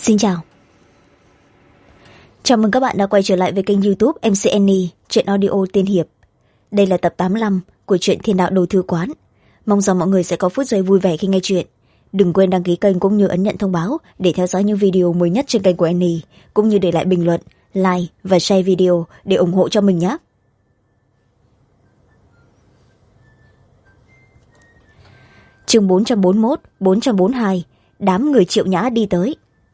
Xin chào. Chào mừng các bạn đã quay trở lại với kênh YouTube MC Annie, truyện audio tiên hiệp. Đây là tập 85 của truyện Thiên Đạo Đồ Thư Quán. Mong rằng mọi người sẽ có phút giây vui vẻ khi nghe truyện. Đừng quên đăng ký kênh cũng như ấn nhận thông báo để theo dõi những video mới nhất trên kênh của Annie, cũng như để lại bình luận, like và share video để ủng hộ cho mình nhé. Chương 441, 442, đám người Triệu Nhã đi tới.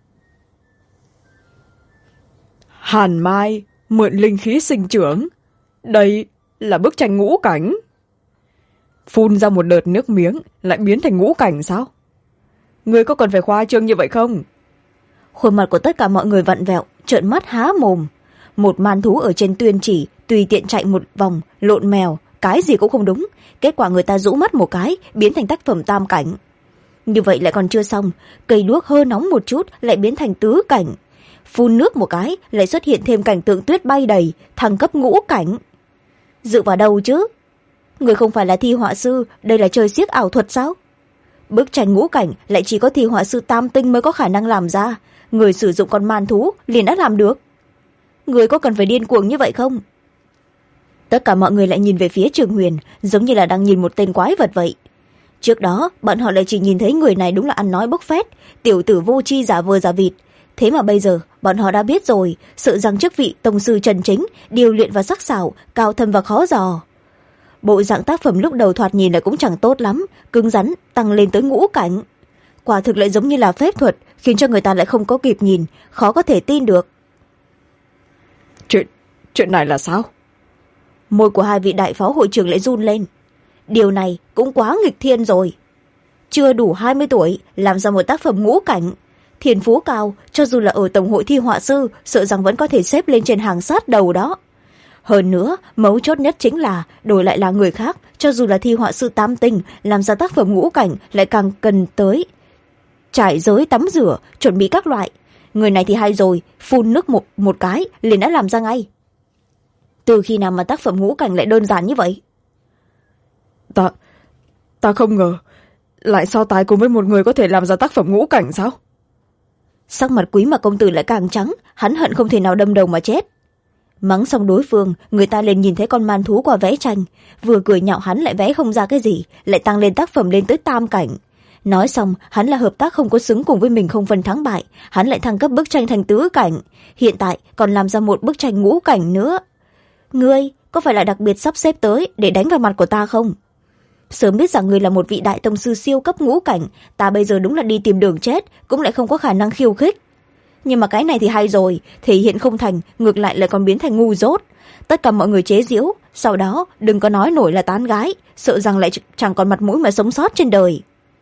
Hàn Mai mượn linh khí sinh trưởng, đây là bức tranh ngũ cảnh. Phun ra một đợt nước miếng lại biến thành ngũ cảnh sao? Người có cần phải khoa trương như vậy không? Khuôn mặt của tất cả mọi người vặn vẹo, trợn mắt há mồm. Một man thú ở trên tuyên chỉ tùy tiện chạy một vòng lộn mèo, cái gì cũng không đúng. Kết quả người ta rũ mắt một cái biến thành tác phẩm tam cảnh. Như vậy lại còn chưa xong, cây đuốc hơi nóng một chút lại biến thành tứ cảnh. Phun nước một cái lại xuất hiện thêm cảnh tượng tuyết bay đầy, thăng cấp ngũ cảnh. Dựa vào đâu chứ? Người không phải là thi họa sư, đây là chơi xiếc ảo thuật sao? Bức tranh ngũ cảnh lại chỉ có thi họa sư tam tinh mới có khả năng làm ra. Người sử dụng con man thú liền đã làm được. Người có cần phải điên cuồng như vậy không? Tất cả mọi người lại nhìn về phía Trường Huyền, giống như là đang nhìn một tên quái vật vậy. Trước đó bọn họ lại chỉ nhìn thấy người này đúng là ăn nói bốc phét, tiểu tử vô tri giả vờ giả vịt. Thế mà bây giờ bọn họ đã biết rồi, sợ rằng chức vị tông sư chân chính, điều luyện và sắc sảo, cao thâm và khó dò. Bộ dạng tác phẩm lúc đầu thoạt nhìn lại cũng chẳng tốt lắm, cứng rắn tăng lên tới ngũ cảnh. Quả thực lại giống như là phép thuật, khiến cho người ta lại không có kịp nhìn, khó có thể tin được. Chuyện này là sao? Môi của hai vị đại phó hội trưởng lại run lên. Điều này cũng quá nghịch thiên rồi. Chưa đủ 20 tuổi làm ra một tác phẩm ngũ cảnh, thiên phú cao, cho dù là ở tổng hội thi họa sư, sợ rằng vẫn có thể xếp lên trên hàng sát đầu đó. Hơn nữa, mấu chốt nhất chính là đổi lại là người khác, cho dù là thi họa sư tam tinh, làm ra tác phẩm ngũ cảnh lại càng cần tới trải giới tắm rửa, chuẩn bị các loại. Người này thì hay rồi, phun nước một cái liền đã làm ra ngay. Từ khi nào mà tác phẩm ngũ cảnh lại đơn giản như vậy? Ta không ngờ lại so tài cùng với một người có thể làm ra tác phẩm ngũ cảnh sao? Sắc mặt Quý mà công tử lại càng trắng, hắn hận không thể nào đâm đầu mà chết. Mắng xong đối phương, người ta liền nhìn thấy con man thú qua vẽ tranh, vừa cười nhạo hắn lại vẽ không ra cái gì, lại tăng lên tác phẩm lên tới tam cảnh. Nói xong, hắn là hợp tác không có xứng cùng với mình không phân thắng bại, hắn lại thăng cấp bức tranh thành tứ cảnh, hiện tại còn làm ra một bức tranh ngũ cảnh nữa. Ngươi có phải là đặc biệt sắp xếp tới để đánh vào mặt của ta không? Sớm biết rằng ngươi là một vị đại tông sư siêu cấp ngũ cảnh, ta bây giờ đúng là đi tìm đường chết, cũng lại không có khả năng khiêu khích. Nhưng mà cái này thì hay rồi, thể hiện không thành, ngược lại lại còn biến thành ngu dốt. Tất cả mọi người chế giễu, sau đó đừng có nói nổi là tán gái, sợ rằng lại chẳng còn mặt mũi mà sống sót trên đời.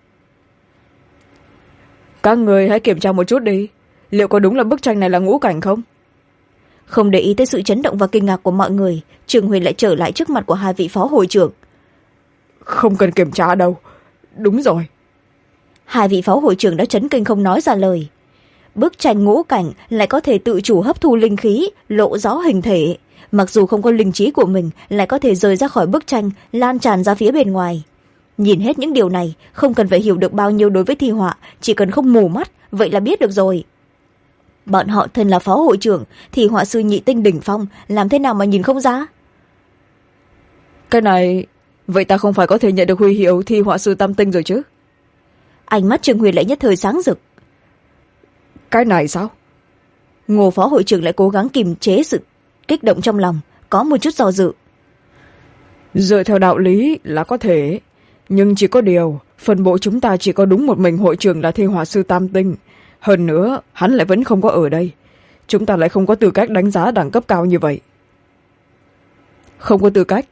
Các người hãy kiểm tra một chút đi, liệu có đúng là bức tranh này là ngũ cảnh không? Không để ý tới sự chấn động và kinh ngạc của mọi người, Trường Huyền lại trở lại trước mặt của hai vị phó hội trưởng. Không cần kiểm tra đâu, đúng rồi. Hai vị phó hội trưởng đã chấn kinh không nói ra lời. Bức tranh ngũ cảnh lại có thể tự chủ hấp thu linh khí, lộ rõ hình thể. Mặc dù không có linh trí của mình, lại có thể rời ra khỏi bức tranh, lan tràn ra phía bên ngoài. Nhìn hết những điều này, không cần phải hiểu được bao nhiêu đối với thi họa, chỉ cần không mù mắt, vậy là biết được rồi. Bọn họ thân là phó hội trưởng, thì họa sư nhị tinh đỉnh phong, làm thế nào mà nhìn không ra? Cái này, vậy ta không phải có thể nhận được huy hiệu thi họa sư tam tinh rồi chứ? Ánh mắt Trường Huyền lại nhất thời sáng rực. Cái này sao? Ngô phó hội trưởng lại cố gắng kiềm chế sự kích động trong lòng, có một chút do dự. Dựa theo đạo lý là có thể, nhưng chỉ có điều, phần bộ chúng ta chỉ có đúng một mình hội trưởng là thi họa sư tam tinh. Hơn nữa, hắn lại vẫn không có ở đây. Chúng ta lại không có tư cách đánh giá đẳng cấp cao như vậy. Không có tư cách?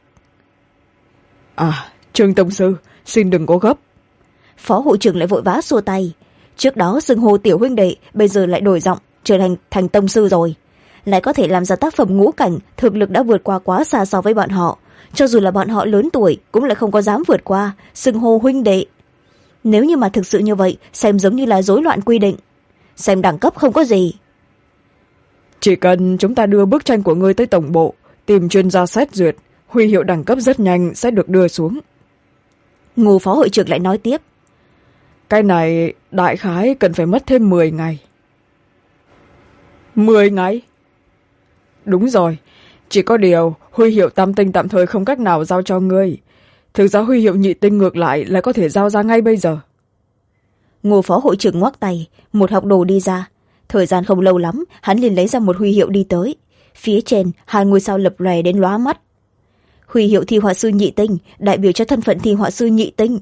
Trương tông sư, xin đừng có gấp. Phó hội trưởng lại vội vã xua tay. Trước đó xưng hô tiểu huynh đệ, bây giờ lại đổi giọng, trở thành tông sư rồi. Lại có thể làm ra tác phẩm ngũ cảnh, thực lực đã vượt qua quá xa so với bọn họ. Cho dù là bọn họ lớn tuổi, cũng lại không có dám vượt qua, xưng hô huynh đệ. Nếu như mà thực sự như vậy, xem giống như là rối loạn quy định. Xem đẳng cấp không có gì. Chỉ cần chúng ta đưa bức tranh của ngươi tới tổng bộ, tìm chuyên gia xét duyệt, huy hiệu đẳng cấp rất nhanh sẽ được đưa xuống. Ngô phó hội trưởng lại nói tiếp. Cái này đại khái cần phải mất thêm 10 ngày. 10 ngày. Đúng rồi, chỉ có điều huy hiệu tam tinh tạm thời không cách nào giao cho ngươi. Thực ra huy hiệu nhị tinh ngược lại là có thể giao ra ngay bây giờ. Ngô phó hội trưởng ngoắc tay, một học đồ đi ra. Thời gian không lâu lắm, hắn liền lấy ra một huy hiệu đi tới. Phía trên 2 ngôi sao lập lòe đến lóa mắt. Huy hiệu thi họa sư nhị tinh, đại biểu cho thân phận thi họa sư nhị tinh.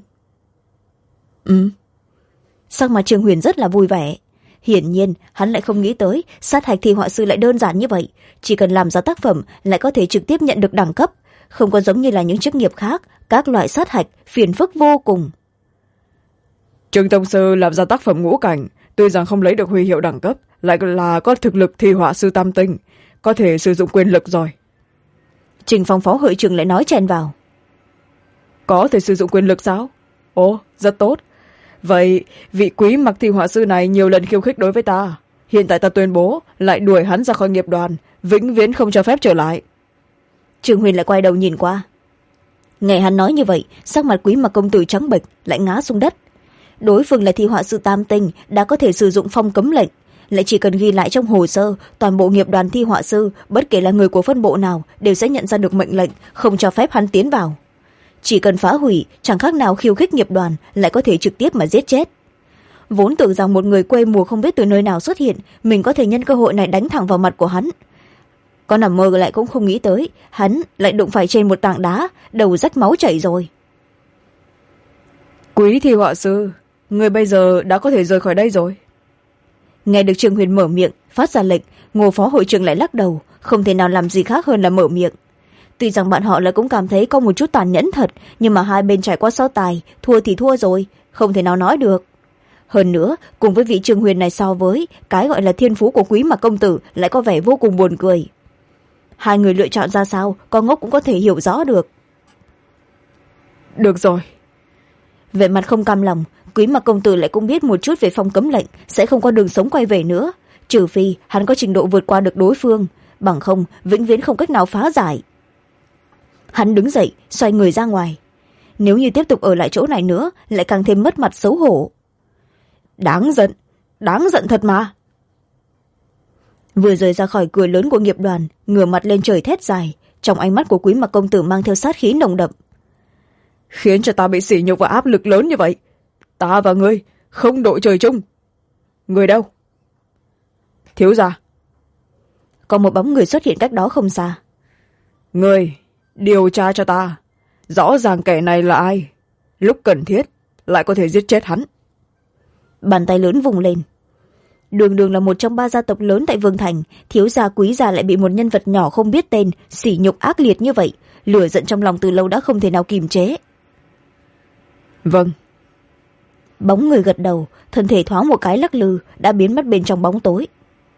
Sắc mặt Trương Huyền rất là vui vẻ. Hiển nhiên hắn lại không nghĩ tới sát hạch thi họa sư lại đơn giản như vậy, chỉ cần làm ra tác phẩm lại có thể trực tiếp nhận được đẳng cấp, không có giống như là những chức nghiệp khác các loại sát hạch phiền phức vô cùng. Trương tông sư làm ra tác phẩm ngũ cảnh, tuy rằng không lấy được huy hiệu đẳng cấp, lại là có thực lực thi họa sư tam tinh, có thể sử dụng quyền lực rồi. Trình Phong phó hội trưởng lại nói chen vào. Có thể sử dụng quyền lực sao? Ồ, rất tốt. Vậy vị quý mặc thi họa sư này nhiều lần khiêu khích đối với ta, hiện tại ta tuyên bố lại đuổi hắn ra khỏi nghiệp đoàn, vĩnh viễn không cho phép trở lại. Trương Huyền lại quay đầu nhìn qua. Nghe hắn nói như vậy, sắc mặt quý mặc công tử trắng bệch, lại ngã xuống đất. Đối phương là thi họa sư tam tinh, đã có thể sử dụng phong cấm lệnh, lại chỉ cần ghi lại trong hồ sơ toàn bộ nghiệp đoàn thi họa sư, bất kể là người của phân bộ nào đều sẽ nhận ra được mệnh lệnh không cho phép hắn tiến vào. Chỉ cần phá hủy, chẳng khác nào khiêu khích nghiệp đoàn, lại có thể trực tiếp mà giết chết. Vốn tưởng rằng một người quê mùa không biết từ nơi nào xuất hiện, mình có thể nhân cơ hội này đánh thẳng vào mặt của hắn. Có nằm mơ lại cũng không nghĩ tới, hắn lại đụng phải trên một tảng đá, đầu rách máu chảy rồi. Quý thi họa sư, người bây giờ đã có thể rời khỏi đây rồi. Nghe được Trương Huyền mở miệng phát ra lệnh, Ngô phó hội trưởng lại lắc đầu, không thể nào làm gì khác hơn là mở miệng. Tuy rằng bọn họ lại cũng cảm thấy có một chút tàn nhẫn thật, nhưng mà hai bên trải qua so tài, thua thì thua rồi, không thể nào nói được. Hơn nữa, cùng với vị Trương Huyền này so với, cái gọi là thiên phú của quý mặc công tử lại có vẻ vô cùng buồn cười. Hai người lựa chọn ra sao, con ngốc cũng có thể hiểu rõ được. Được rồi. Về mặt không cam lòng, quý mặc công tử lại cũng biết một chút về phong cấm lệnh, sẽ không có đường sống quay về nữa, trừ phi hắn có trình độ vượt qua được đối phương, bằng không vĩnh viễn không cách nào phá giải. Hắn đứng dậy, xoay người ra ngoài. Nếu như tiếp tục ở lại chỗ này nữa, lại càng thêm mất mặt xấu hổ. Đáng giận thật mà. Vừa rời ra khỏi cửa lớn của nghiệp đoàn, ngửa mặt lên trời thét dài, trong ánh mắt của quý mặc công tử mang theo sát khí nồng đậm. Khiến cho ta bị sỉ nhục và áp lực lớn như vậy. Ta và ngươi không đội trời chung. Người đâu? Thiếu gia. Có một bóng người xuất hiện cách đó không xa. Ngươi điều tra cho ta, rõ ràng kẻ này là ai, lúc cần thiết lại có thể giết chết hắn. Bàn tay lớn vùng lên. Đường Đường là một trong 3 gia tộc lớn tại Vương Thành, thiếu gia quý gia lại bị một nhân vật nhỏ không biết tên sỉ nhục ác liệt như vậy, lửa giận trong lòng từ lâu đã không thể nào kìm chế. Vâng. Bóng người gật đầu, thân thể thoáng một cái lắc lư, đã biến mất bên trong bóng tối.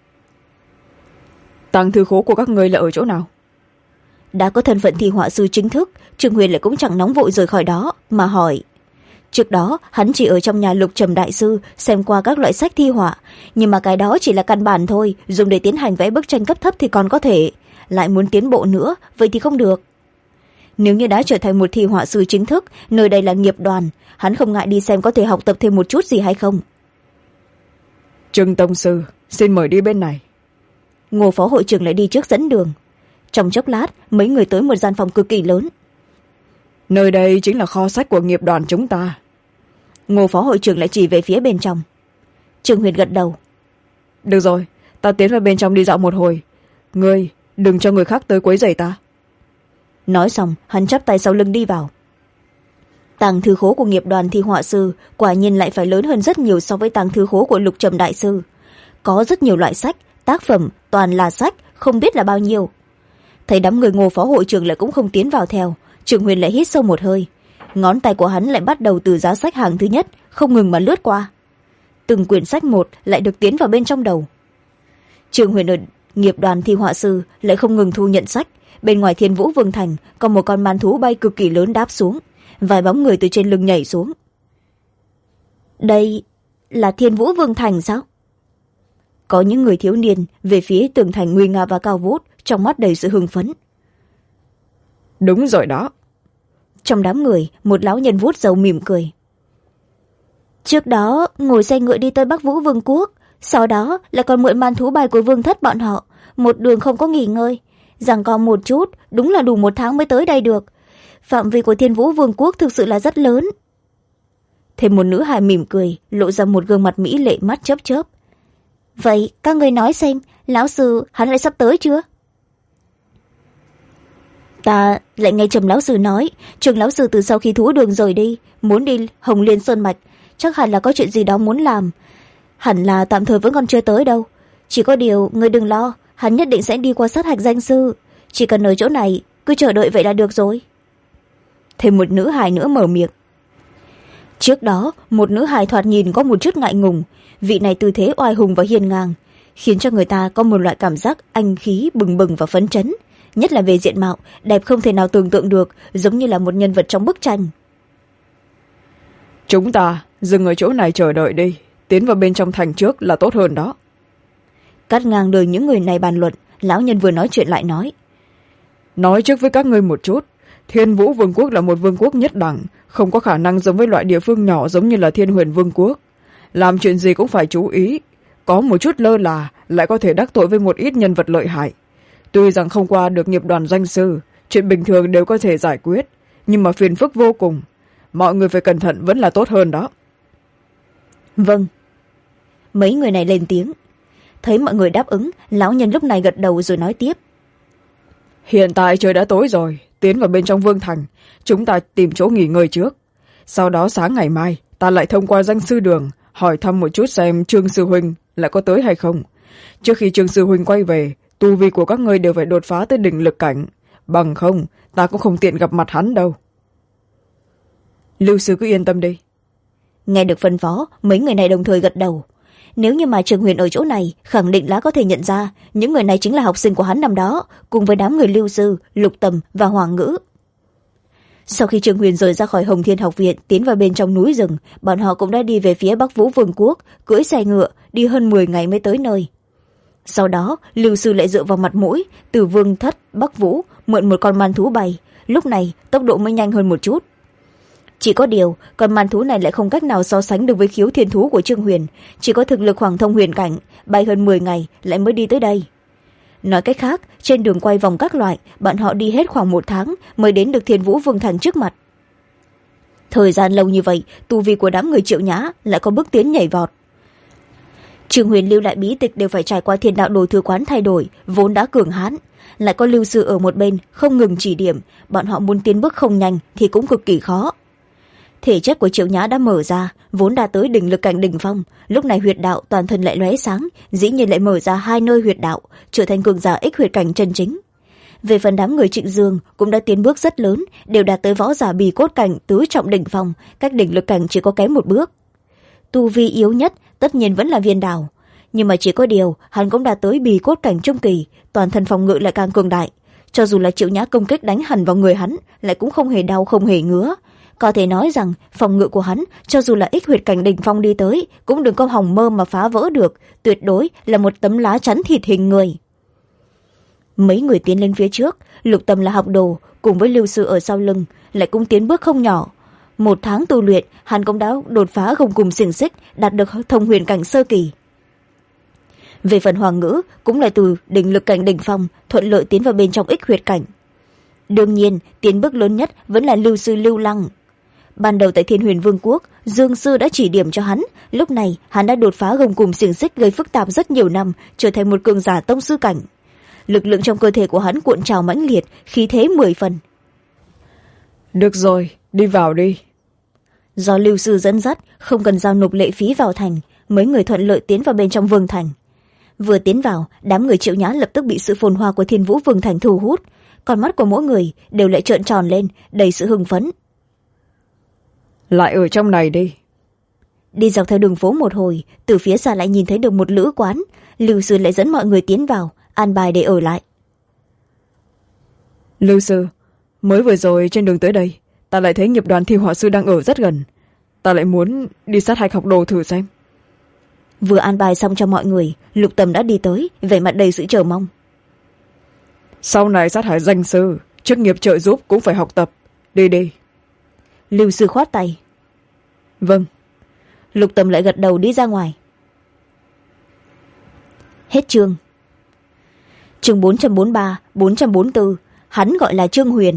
Tàng thư khố của các ngươi là ở chỗ nào? Đã có thân phận thi họa sư chính thức, Trương Huyền lại cũng chẳng nóng vội rời khỏi đó mà hỏi. Trước đó hắn chỉ ở trong nhà Lục Trầm đại sư xem qua các loại sách thi họa, nhưng mà cái đó chỉ là căn bản thôi, dùng để tiến hành vẽ bức tranh cấp thấp thì còn có thể, lại muốn tiến bộ nữa vậy thì không được. Nếu như đã trở thành một thi họa sư chính thức, nơi đây là nghiệp đoàn, hắn không ngại đi xem có thể học tập thêm một chút gì hay không. Trương tông sư, xin mời đi bên này. Ngô phó hội trưởng lại đi trước dẫn đường. Trong chốc lát, mấy người tới một gian phòng cực kỳ lớn. Nơi đây chính là kho sách của nghiệp đoàn chúng ta. Ngô phó hội trưởng lại chỉ về phía bên trong. Trương Huyền gật đầu. Được rồi, ta tiến vào bên trong đi dạo một hồi. Ngươi đừng cho người khác tới quấy rầy ta. Nói xong, hắn chắp tay sau lưng đi vào. Tàng thư khố của nghiệp đoàn thi họa sư quả nhiên lại phải lớn hơn rất nhiều so với tàng thư khố của Lục Trầm đại sư. Có rất nhiều loại sách, tác phẩm, toàn là sách, không biết là bao nhiêu. Thấy đám người Ngô phó hội trưởng lại cũng không tiến vào theo, Trương Huyền lại hít sâu một hơi. Ngón tay của hắn lại bắt đầu từ giá sách hàng thứ nhất, không ngừng mà lướt qua. Từng quyển sách một lại được tiến vào bên trong đầu. Trương Huyền ở nghiệp đoàn thi họa sư lại không ngừng thu nhận sách. Bên ngoài Thiên Vũ Vương Thành có một con man thú bay cực kỳ lớn đáp xuống, vài bóng người từ trên lưng nhảy xuống. Đây là Thiên Vũ Vương Thành sao? Có những người thiếu niên về phía tường thành nguy nga và cao vút, trong mắt đầy sự hưng phấn. Đúng rồi đó. Trong đám người, một lão nhân vuốt râu mỉm cười. Trước đó ngồi xe ngựa đi tới Bắc Vũ Vương quốc, Sau đó lại còn mượn man thú bài của vương thất bọn họ, một đường không có nghỉ ngơi. Rằng còn một chút, đúng là đủ 1 tháng mới tới đây được. Phạm vi của Thiên Vũ Vương quốc thực sự là rất lớn. Thêm một nữ hài mỉm cười, lộ ra một gương mặt mỹ lệ, mắt chớp chớp. Vậy các người nói xem, lão sư hắn lại sắp tới chưa? Ta lại nghe Trầm lão sư nói, Trường lão sư từ sau khi thú đường rời đi, muốn đi Hồng Liên Sơn Mạch, chắc hẳn là có chuyện gì đó muốn làm. Hẳn là tạm thời vẫn còn chưa tới đâu. Chỉ có điều, người đừng lo, hắn nhất định sẽ đi qua sát hạch danh sư. Chỉ cần ở chỗ này, cứ chờ đợi vậy là được rồi. Thêm một nữ hài nữa mở miệng. Trước đó, một nữ hài thoạt nhìn có một chút ngại ngùng, vị này tư thế oai hùng và hiên ngang, khiến cho người ta có một loại cảm giác anh khí bừng bừng và phấn chấn. Nhất là về diện mạo, đẹp không thể nào tưởng tượng được, giống như là một nhân vật trong bức tranh. Chúng ta dừng ở chỗ này chờ đợi đi, tiến vào bên trong thành trước là tốt hơn đó. Cắt ngang đời những người này bàn luận, lão nhân vừa nói chuyện lại nói trước với các ngươi một chút, Thiên Vũ Vương quốc là một vương quốc nhất đẳng, không có khả năng giống với loại địa phương nhỏ giống như là Thiên Huyền Vương quốc. Làm chuyện gì cũng phải chú ý, có một chút lơ là lại có thể đắc tội với một ít nhân vật lợi hại. Tuy rằng không qua được nghiệp đoàn danh sư, chuyện bình thường đều có thể giải quyết, nhưng mà phiền phức vô cùng. Mọi người phải cẩn thận vẫn là tốt hơn đó. Vâng. Mấy người này lên tiếng. Thấy mọi người đáp ứng, lão nhân lúc này gật đầu rồi nói tiếp. Hiện tại trời đã tối rồi, tiến vào bên trong vương thành, chúng ta tìm chỗ nghỉ ngơi trước. Sau đó sáng ngày mai, ta lại thông qua danh sư đường, hỏi thăm một chút xem Trương sư huynh lại có tới hay không. Trước khi Trương sư huynh quay về, tu vi của các ngươi đều phải đột phá tới đỉnh lực cảnh. Bằng không, ta cũng không tiện gặp mặt hắn đâu. Lưu sư cứ yên tâm đi. Nghe được phân phó, mấy người này đồng thời gật đầu. Nếu như mà Trường Huyền ở chỗ này, khẳng định là có thể nhận ra những người này chính là học sinh của hắn năm đó, cùng với đám người Lưu sư, Lục Tầm và Hoàng Ngữ. Sau khi Trường Huyền rời ra khỏi Hồng Thiên học viện, tiến vào bên trong núi rừng, bọn họ cũng đã đi về phía Bắc Vũ Vương quốc, cưỡi xe ngựa, đi hơn 10 ngày mới tới nơi. Sau đó, Lưu sư lại dựa vào mặt mũi, từ Vương thất Bắc Vũ mượn một con man thú bay, lúc này tốc độ mới nhanh hơn một chút. Chỉ có điều, con man thú này lại không cách nào so sánh được với khiếu thiên thú của Trương Huyền, chỉ có thực lực khoảng thông huyền cảnh, bay hơn 10 ngày lại mới đi tới đây. Nói cách khác, trên đường quay vòng các loại, bọn họ đi hết khoảng 1 tháng mới đến được Thiên Vũ Vương thành trước mặt. Thời gian lâu như vậy, tu vi của đám người Triệu Nhã lại có bước tiến nhảy vọt. Trương Huyền lưu lại bí tịch đều phải trải qua Thiên đạo đồ thư quán thay đổi, vốn đã cường hãn, lại có Lưu sư ở một bên không ngừng chỉ điểm, bọn họ muốn tiến bước không nhanh thì cũng cực kỳ khó. Thể chất của Triệu Nhã đã mở ra, vốn đã tới đỉnh lực cảnh đỉnh phong, lúc này huyệt đạo toàn thân lại lóe sáng, dĩ nhiên lại mở ra 2 nơi huyệt đạo, trở thành cường giả ích huyệt cảnh chân chính. Về phần đám người Trịnh Dương cũng đã tiến bước rất lớn, đều đạt tới võ giả bì cốt cảnh tứ trọng đỉnh phong, cách đỉnh lực cảnh chỉ có kém 1 bước. Tu vi yếu nhất tất nhiên vẫn là Viên Đào, nhưng mà chỉ có điều hắn cũng đạt tới bì cốt cảnh trung kỳ, toàn thân phòng ngự lại càng cường đại, cho dù là Triệu Nhã công kích đánh hẳn vào người hắn lại cũng không hề đau không hề ngứa. Có thể nói rằng phòng ngự của hắn cho dù là ích huyệt cảnh đỉnh phong đi tới cũng đừng có hòng mơ mà phá vỡ được, tuyệt đối là một tấm lá chắn thịt hình người. Mấy người tiến lên phía trước, Lục Tầm là học đồ cùng với Lưu sư ở sau lưng lại cũng tiến bước không nhỏ. 1 tháng tu luyện, hắn cũng đã đột phá gông cùng xiềng xích, đạt được thông huyền cảnh sơ kỳ. Về phần Hoàng Ngữ cũng là từ đỉnh lực cảnh đỉnh phong thuận lợi tiến vào bên trong ích huyệt cảnh. Đương nhiên, tiến bước lớn nhất vẫn là Lưu sư Lưu Lăng. Ban đầu tại Thiên Huyền Vương quốc, Dương sư đã chỉ điểm cho hắn, lúc này hắn đã đột phá gông cùng xiềng xích gây phức tạp rất nhiều năm, trở thành một cường giả tông sư cảnh. Lực lượng trong cơ thể của hắn cuộn trào mãnh liệt, khí thế 10 phần. Được rồi, đi vào đi. Do Lưu sư dẫn dắt, không cần giao nộp lệ phí vào thành, mấy người thuận lợi tiến vào bên trong vương thành. Vừa tiến vào, đám người Triệu Nhã lập tức bị sự phồn hoa của Thiên Vũ Vương thành thu hút, con mắt của mỗi người đều lại trợn tròn lên, đầy sự hưng phấn. Lại ở trong này đi. Đi dọc theo đường phố một hồi, từ phía xa lại nhìn thấy được một lữ quán, Lưu sư lại dẫn mọi người tiến vào, an bài để ở lại. Lưu sư, mới vừa rồi trên đường tới đây, ta lại thấy nghiệp đoàn thi họa sư đang ở rất gần. Ta lại muốn đi sát hạch học đồ thử xem. Vừa an bài xong cho mọi người, Lục Tầm đã đi tới, vẻ mặt đầy sự chờ mong. Sau này sát hạch danh sư, chức nghiệp trợ giúp cũng phải học tập. Đi đi. Lưu sư khoát tay. Vâng. Lục Tầm lại gật đầu đi ra ngoài. Hết chương. Chương 443, 444, hắn gọi là Trương Huyền.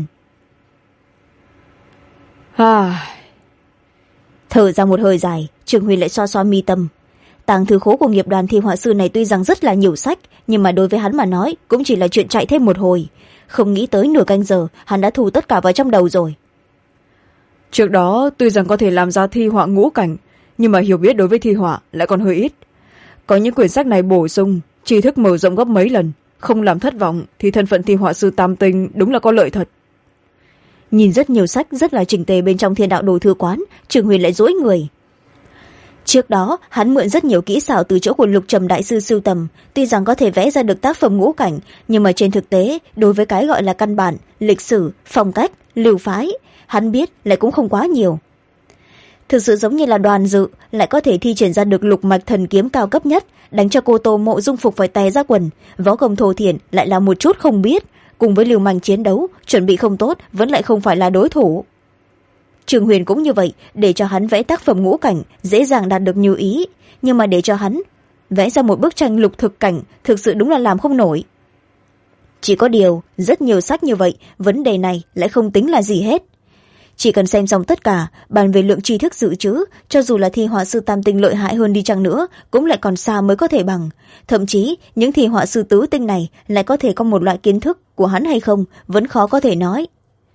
Thở ra một hơi dài, Trương Huyền lại xoa xoa mi tâm. Tàng thư khố của nghiệp đoàn thi họa sư này tuy rằng rất là nhiều sách, nhưng mà đối với hắn mà nói cũng chỉ là chuyện chạy thêm một hồi. Không nghĩ tới nửa canh giờ hắn đã thu tất cả vào trong đầu rồi. Trước đó tuy rằng có thể làm ra thi họa ngũ cảnh, nhưng mà hiểu biết đối với thi họa lại còn hơi ít. Có những quyển sách này bổ sung, tri thức mở rộng gấp mấy lần, không làm thất vọng thì thân phận thi họa sư tam tinh đúng là có lợi thật. Nhìn rất nhiều sách rất là chỉnh tề bên trong Thiên Đạo Đồ Thư Quán, Trương Huyền lại dỗi người. Trước đó hắn mượn rất nhiều kỹ xảo từ chỗ của Lục Trầm đại sư sưu tầm, tuy rằng có thể vẽ ra được tác phẩm ngũ cảnh, nhưng mà trên thực tế đối với cái gọi là căn bản, lịch sử, phong cách, lưu phái, hắn biết lại cũng không quá nhiều. Thực sự giống như là Đoàn Dự lại có thể thi triển ra được lục mạch thần kiếm cao cấp nhất, đánh cho cô Tô Mộ dung phục phải tè ra quần, võ công thô thiển lại là một chút không biết, cùng với liều manh chiến đấu chuẩn bị không tốt vẫn lại không phải là đối thủ. Trương Huyền cũng như vậy, để cho hắn vẽ tác phẩm ngũ cảnh dễ dàng đạt được như ý, nhưng mà để cho hắn vẽ ra một bức tranh lục thực cảnh thực sự đúng là làm không nổi. Chỉ có điều rất nhiều sách như vậy, vấn đề này lại không tính là gì hết. Chỉ cần xem xong tất cả, bàn về lượng tri thức dự trữ, cho dù là thi họa sư tam tinh lợi hại hơn đi chăng nữa cũng lại còn xa mới có thể bằng. Thậm chí những thi họa sư tứ tinh này lại có thể có một loại kiến thức của hắn hay không vẫn khó có thể nói.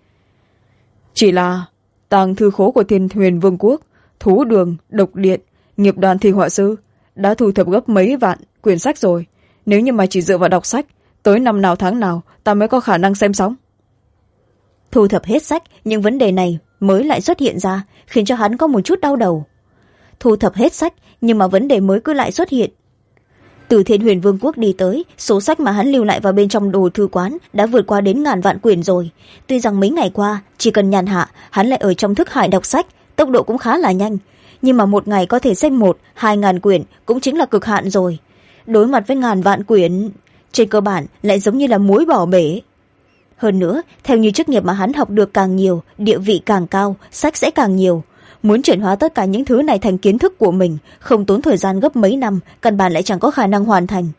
Chỉ là tàng thư khố của Thiên Huyền Vương quốc, Thú Đường, Độc Điện, nghiệp đoàn thi họa sư đã thu thập gấp mấy vạn quyển sách rồi. Nếu như mà chỉ dựa vào đọc sách, tới năm nào tháng nào ta mới có khả năng xem xong. Thu thập hết sách, nhưng vấn đề này mới lại xuất hiện ra, khiến cho hắn có một chút đau đầu. Thu thập hết sách, nhưng mà vấn đề mới cứ lại xuất hiện. Từ Thiên Huyền Vương quốc đi tới, số sách mà hắn lưu lại vào bên trong đồ thư quán đã vượt qua đến ngàn vạn quyển rồi. Tuy rằng mấy ngày qua chỉ cần nhàn hạ, hắn lại ở trong thức hải đọc sách, tốc độ cũng khá là nhanh, nhưng mà một ngày có thể xem 1-2 ngàn quyển cũng chính là cực hạn rồi. Đối mặt với ngàn vạn quyển, trên cơ bản lại giống như là muối bỏ bể. Hơn nữa, theo như chức nghiệp mà hắn học được càng nhiều, địa vị càng cao, sách sẽ càng nhiều. Muốn chuyển hóa tất cả những thứ này thành kiến thức của mình, không tốn thời gian gấp mấy năm, căn bản lại chẳng có khả năng hoàn thành.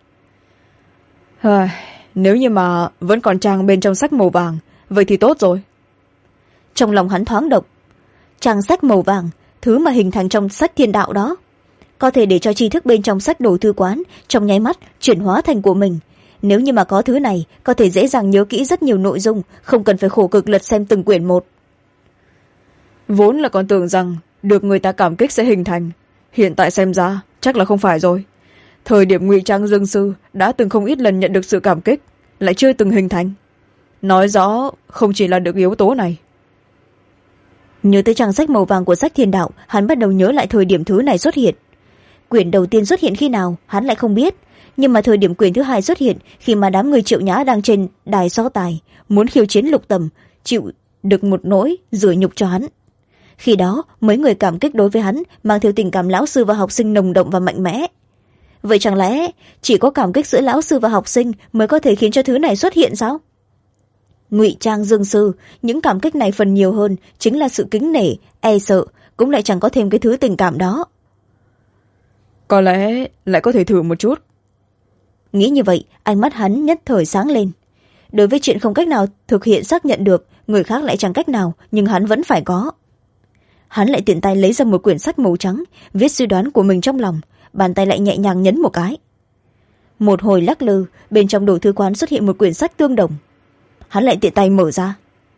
Nếu như mà vẫn còn trang bên trong sách màu vàng, vậy thì tốt rồi. Trong lòng hắn thoáng động. Trang sách màu vàng, thứ mà hình thành trong sách thiên đạo đó, có thể để cho tri thức bên trong sách đồ thư quán trong nháy mắt chuyển hóa thành của mình. Nếu như mà có thứ này, có thể dễ dàng nhớ kỹ rất nhiều nội dung, không cần phải khổ cực lật xem từng quyển một. Vốn là còn tưởng rằng được người ta cảm kích sẽ hình thành, hiện tại xem ra chắc là không phải rồi. Thời điểm ngụy trang dương sư đã từng không ít lần nhận được sự cảm kích, lại chưa từng hình thành. Nói rõ không chỉ là được yếu tố này. Nhớ tới trang sách màu vàng của sách thiên đạo, hắn bắt đầu nhớ lại thời điểm thứ này xuất hiện. Quyển đầu tiên xuất hiện khi nào hắn lại không biết, nhưng mà thời điểm quyển thứ hai xuất hiện khi mà đám người Triệu Nhã đang trên đài so tài, muốn khiêu chiến Lục Tầm, chịu được một nỗi rủi nhục cho hắn. Khi đó mấy người cảm kích đối với hắn mang theo tình cảm lão sư và học sinh nồng đậm và mạnh mẽ. Vậy chẳng lẽ chỉ có cảm kích giữa lão sư và học sinh mới có thể khiến cho thứ này xuất hiện sao? Ngụy trang dương sư, những cảm kích này phần nhiều hơn chính là sự kính nể, e sợ, cũng lại chẳng có thêm cái thứ tình cảm đó. Có lẽ lại có thể thử một chút. Nghĩ như vậy, ánh mắt hắn nhất thời sáng lên. Đối với chuyện không cách nào thực hiện xác nhận được, người khác lại chẳng cách nào, nhưng hắn vẫn phải có. Hắn lại tiện tay lấy ra một quyển sách màu trắng, viết suy đoán của mình trong lòng, bàn tay lại nhẹ nhàng nhấn một cái. Một hồi lắc lư, bên trong đồ thư quán xuất hiện một quyển sách tương đồng. Hắn lại tiện tay mở ra.